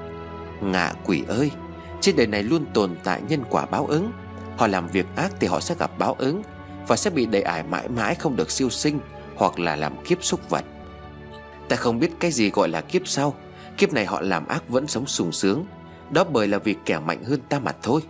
Ngạ quỷ ơi, trên đời này luôn tồn tại nhân quả báo ứng. Họ làm việc ác thì họ sẽ gặp báo ứng, và sẽ bị đầy ải mãi mãi không được siêu sinh, hoặc là làm kiếp súc vật. Ta không biết cái gì gọi là kiếp sau. Kiếp này họ làm ác vẫn sống sung sướng. Đó bởi là vì kẻ mạnh hơn ta mà thôi.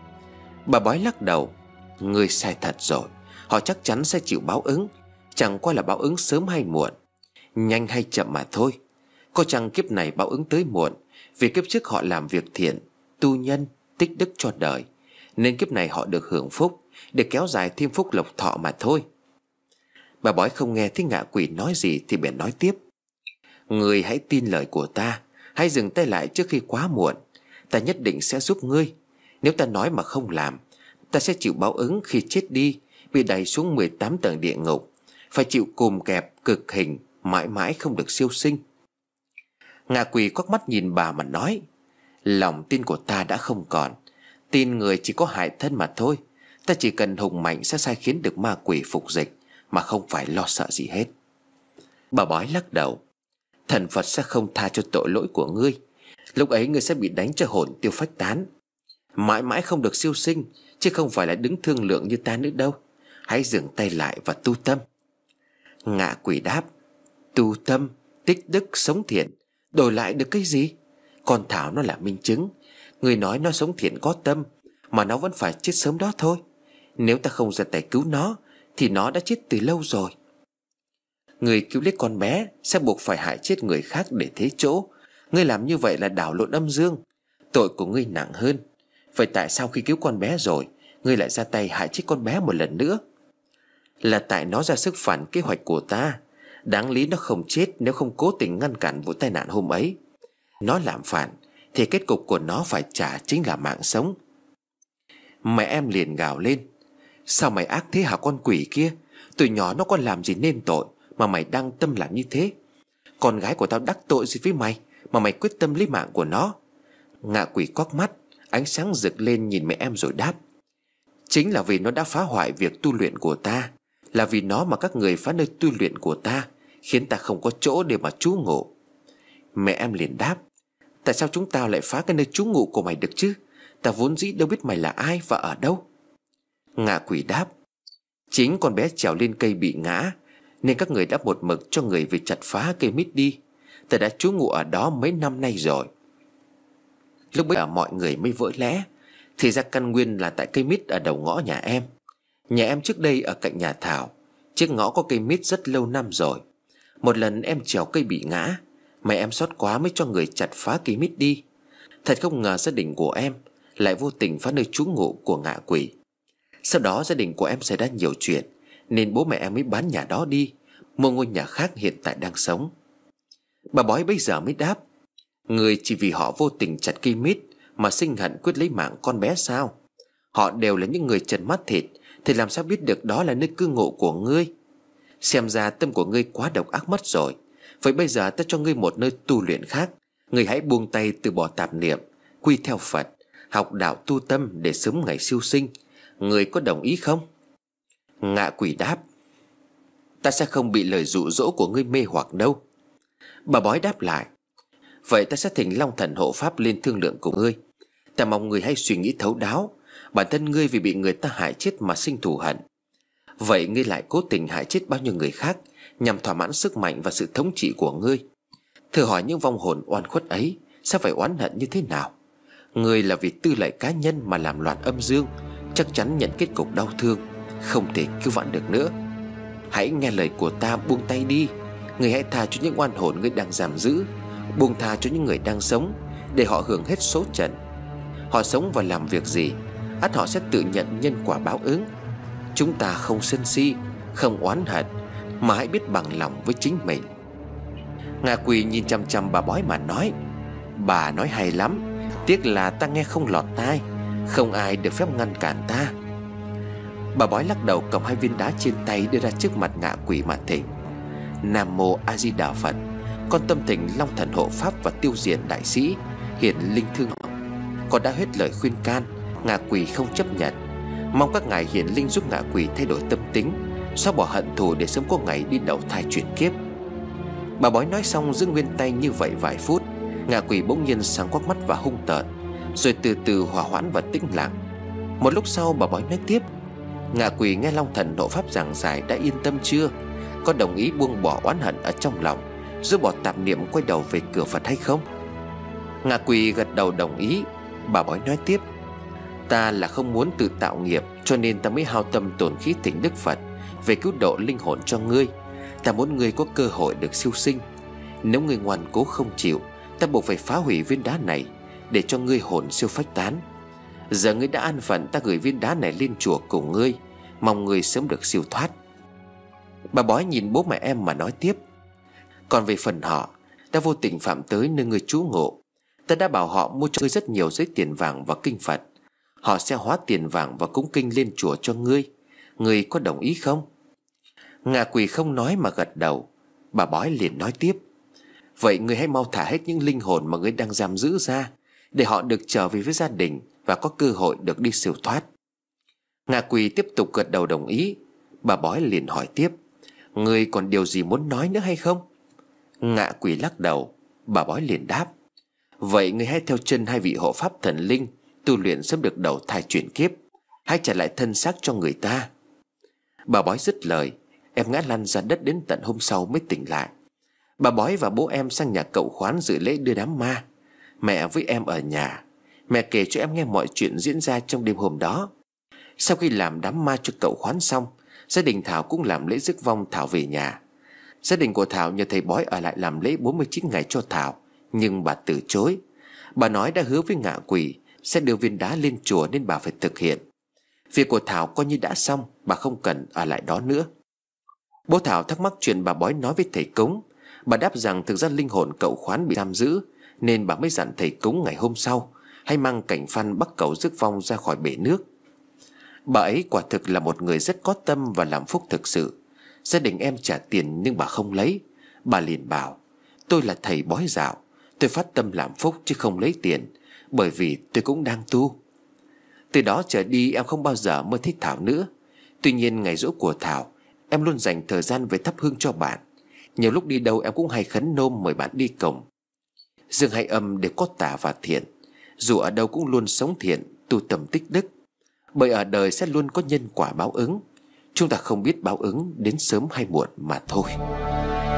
Bà bói lắc đầu. Ngươi sai thật rồi. Họ chắc chắn sẽ chịu báo ứng. Chẳng qua là báo ứng sớm hay muộn, nhanh hay chậm mà thôi. Có chăng kiếp này báo ứng tới muộn vì kiếp trước họ làm việc thiện, tu nhân, tích đức cho đời, nên kiếp này họ được hưởng phúc, để kéo dài thêm phúc lộc thọ mà thôi. Bà bói không nghe thấy ngạ quỷ nói gì thì bèn nói tiếp. Ngươi hãy tin lời của ta. Hãy dừng tay lại trước khi quá muộn. Ta nhất định sẽ giúp ngươi. Nếu ta nói mà không làm, ta sẽ chịu báo ứng khi chết đi, bị đày xuống 18 tầng địa ngục, phải chịu cùm kẹp, cực hình, mãi mãi không được siêu sinh. Ngạ quỷ quắc mắt nhìn bà mà nói. Lòng tin của ta đã không còn. Tin người chỉ có hại thân mà thôi. Ta chỉ cần hùng mạnh sẽ sai khiến được ma quỷ phục dịch, mà không phải lo sợ gì hết. Bà bói lắc đầu. Thần Phật sẽ không tha cho tội lỗi của ngươi. Lúc ấy ngươi sẽ bị đánh cho hồn tiêu phách tán, mãi mãi không được siêu sinh, chứ không phải là đứng thương lượng như ta nữa đâu. Hãy dừng tay lại và tu tâm. Ngạ quỷ đáp. Tu tâm, tích đức, sống thiện, đổi lại được cái gì? Con Thảo nó là minh chứng. Người nói nó sống thiện có tâm, mà nó vẫn phải chết sớm đó thôi. Nếu ta không ra tay cứu nó thì nó đã chết từ lâu rồi. Người cứu lấy con bé sẽ buộc phải hại chết người khác để thế chỗ. Ngươi làm như vậy là đảo lộn âm dương. Tội của ngươi nặng hơn. Vậy tại sao khi cứu con bé rồi, ngươi lại ra tay hại chết con bé một lần nữa? Là tại nó ra sức phản kế hoạch của ta. Đáng lý nó không chết nếu không cố tình ngăn cản vụ tai nạn hôm ấy. Nó làm phản thì kết cục của nó phải trả chính là mạng sống. Mẹ em liền gào lên. Sao mày ác thế hả con quỷ kia? Tụi nhỏ nó có làm gì nên tội mà mày đang tâm làm như thế? Con gái của tao đắc tội gì với mày mà mày quyết tâm lấy mạng của nó? Ngạ quỷ quắc mắt, ánh sáng rực lên nhìn mẹ em rồi đáp. Chính là vì nó đã phá hoại việc tu luyện của ta. Là vì nó mà các người phá nơi tu luyện của ta, khiến ta không có chỗ để mà trú ngụ. Mẹ em liền đáp. Tại sao chúng tao lại phá cái nơi trú ngụ của mày được chứ? Ta vốn dĩ đâu biết mày là ai và ở đâu. Ngạ quỷ đáp. Chính con bé trèo lên cây bị ngã, nên các người đã một mực cho người về chặt phá cây mít đi. Ta đã trú ngụ ở đó mấy năm nay rồi. Lúc bấy giờ mọi người mới vỡ lẽ. Thì ra căn nguyên là tại cây mít ở đầu ngõ nhà em. Nhà em trước đây ở cạnh nhà Thảo. Trước ngõ có cây mít rất lâu năm rồi. Một lần em trèo cây bị ngã, mẹ em xót quá mới cho người chặt phá cây mít đi. Thật không ngờ gia đình của em lại vô tình phá nơi trú ngụ của ngạ quỷ. Sau đó gia đình của em xảy ra nhiều chuyện, nên bố mẹ em mới bán nhà đó đi, mua ngôi nhà khác hiện tại đang sống. Bà bói bây giờ mới đáp. Người chỉ vì họ vô tình chặt cây mít mà sinh hận quyết lấy mạng con bé sao? Họ đều là những người trần mắt thịt, thì làm sao biết được đó là nơi cư ngụ của ngươi? Xem ra tâm của ngươi quá độc ác mất rồi. Vậy bây giờ ta cho ngươi một nơi tu luyện khác. Ngươi hãy buông tay từ bỏ tạp niệm, quy theo Phật, học đạo tu tâm để sớm ngày siêu sinh. Ngươi có đồng ý không? Ngạ quỷ đáp. Ta sẽ không bị lời dụ dỗ của ngươi mê hoặc đâu. Bà bói đáp lại. Vậy ta sẽ thỉnh Long Thần hộ pháp lên thương lượng cùng ngươi. Ta mong ngươi hãy suy nghĩ thấu đáo. Bản thân ngươi vì bị người ta hại chết mà sinh thù hận. Vậy ngươi lại cố tình hại chết bao nhiêu người khác nhằm thỏa mãn sức mạnh và sự thống trị của ngươi. Thử hỏi những vong hồn oan khuất ấy sẽ phải oán hận như thế nào? Ngươi là vì tư lợi cá nhân mà làm loạn âm dương, chắc chắn nhận kết cục đau thương, không thể cứu vãn được nữa. Hãy nghe lời của ta, buông tay đi. Ngươi hãy tha cho những oan hồn ngươi đang giam giữ, buông tha cho những người đang sống, để họ hưởng hết số trần. Họ sống và làm việc gì, ắt họ sẽ tự nhận nhân quả báo ứng. Chúng ta không sân si, không oán hận, mà hãy biết bằng lòng với chính mình. Ngạ quỷ nhìn chằm chằm bà bói mà nói. Bà nói hay lắm, tiếc là ta nghe không lọt tai. Không ai được phép ngăn cản ta. Bà bói lắc đầu cầm 2 viên đá trên tay đưa ra trước mặt ngạ quỷ mà thỉnh. Nam Mô A Di Đà Phật, con tâm thỉnh Long Thần hộ pháp và tiêu diệt đại sĩ hiển linh thương họ. Con đã hết lời khuyên can, ngạ quỷ không chấp nhận. Mong các ngài hiển linh giúp ngạ quỷ thay đổi tâm tính, xóa bỏ hận thù để sớm có ngày đi đầu thai chuyển kiếp. Bà bói nói xong giữ nguyên tay như vậy vài phút. Ngạ quỷ bỗng nhiên sáng quắc mắt và hung tợn, rồi từ từ hòa hoãn và tĩnh lặng. Một lúc sau bà bói nói tiếp: ngạ quỷ nghe Long Thần hộ pháp giảng giải đã yên tâm chưa? Có đồng ý buông bỏ oán hận ở trong lòng, rũ bỏ tạp niệm, quay đầu về cửa Phật hay không? Ngạ quỷ gật đầu đồng ý. Bà bói nói tiếp: ta là không muốn tự tạo nghiệp, cho nên ta mới hao tâm tổn khí thỉnh Đức Phật về cứu độ linh hồn cho ngươi. Ta muốn ngươi có cơ hội được siêu sinh. Nếu ngươi ngoan cố không chịu, ta buộc phải phá hủy viên đá này để cho ngươi hồn siêu phách tán. Giờ ngươi đã an phận, ta gửi viên đá này lên chùa cùng ngươi, mong ngươi sớm được siêu thoát. Bà bói nhìn bố mẹ em mà nói tiếp: còn về phần họ, ta vô tình phạm tới nơi ngươi trú ngụ. Ta đã bảo họ mua cho ngươi rất nhiều giấy tiền vàng và kinh Phật. Họ sẽ hóa tiền vàng và cúng kinh lên chùa cho ngươi. Ngươi có đồng ý không? Ngạ quỷ không nói mà gật đầu. Bà bói liền nói tiếp: vậy ngươi hãy mau thả hết những linh hồn mà ngươi đang giam giữ ra, để họ được trở về với gia đình và có cơ hội được đi siêu thoát. Ngạ quỷ tiếp tục gật đầu đồng ý. Bà bói liền hỏi tiếp: ngươi còn điều gì muốn nói nữa hay không? Ngạ quỷ lắc đầu. Bà bói liền đáp: vậy ngươi hãy theo chân hai vị hộ pháp thần linh, tu luyện sớm được đầu thai chuyển kiếp, hãy trả lại thân xác cho người ta. Bà bói dứt lời, em ngã lăn ra đất đến tận hôm sau mới tỉnh lại. Bà bói và bố em sang nhà cậu Khoán dự lễ đưa đám ma. Mẹ với em ở nhà. Mẹ kể cho em nghe mọi chuyện diễn ra trong đêm hôm đó. Sau khi làm đám ma cho cậu Khoán xong, gia đình Thảo cũng làm lễ rước vong Thảo về nhà. Gia đình của Thảo nhờ thầy bói ở lại làm lễ 49 ngày cho Thảo, nhưng bà từ chối. Bà nói đã hứa với ngạ quỷ sẽ đưa viên đá lên chùa nên bà phải thực hiện. Việc của Thảo coi như đã xong, bà không cần ở lại đó nữa. Bố Thảo thắc mắc chuyện bà bói nói với thầy cúng. Bà đáp rằng thực ra linh hồn cậu Khoán bị giam giữ, nên bà mới dặn thầy cúng ngày hôm sau hãy mang cảnh phăn bắt cậu rước vong ra khỏi bể nước. Bà ấy quả thực là một người rất có tâm và làm phúc thực sự. Gia đình em trả tiền nhưng bà không lấy. Bà liền bảo: tôi là thầy bói dạo, tôi phát tâm làm phúc chứ không lấy tiền, bởi vì tôi cũng đang tu. Từ đó trở đi em không bao giờ mơ thích Thảo nữa. Tuy nhiên ngày giỗ của Thảo, em luôn dành thời gian về thắp hương cho bạn. Nhiều lúc đi đâu em cũng hay khấn nôm mời bạn đi cổng. Dương hay âm đều có tà và thiện. Dù ở đâu cũng luôn sống thiện, tu tâm tích đức. Bởi ở đời sẽ luôn có nhân quả báo ứng. Chúng ta không biết báo ứng đến sớm hay muộn mà thôi.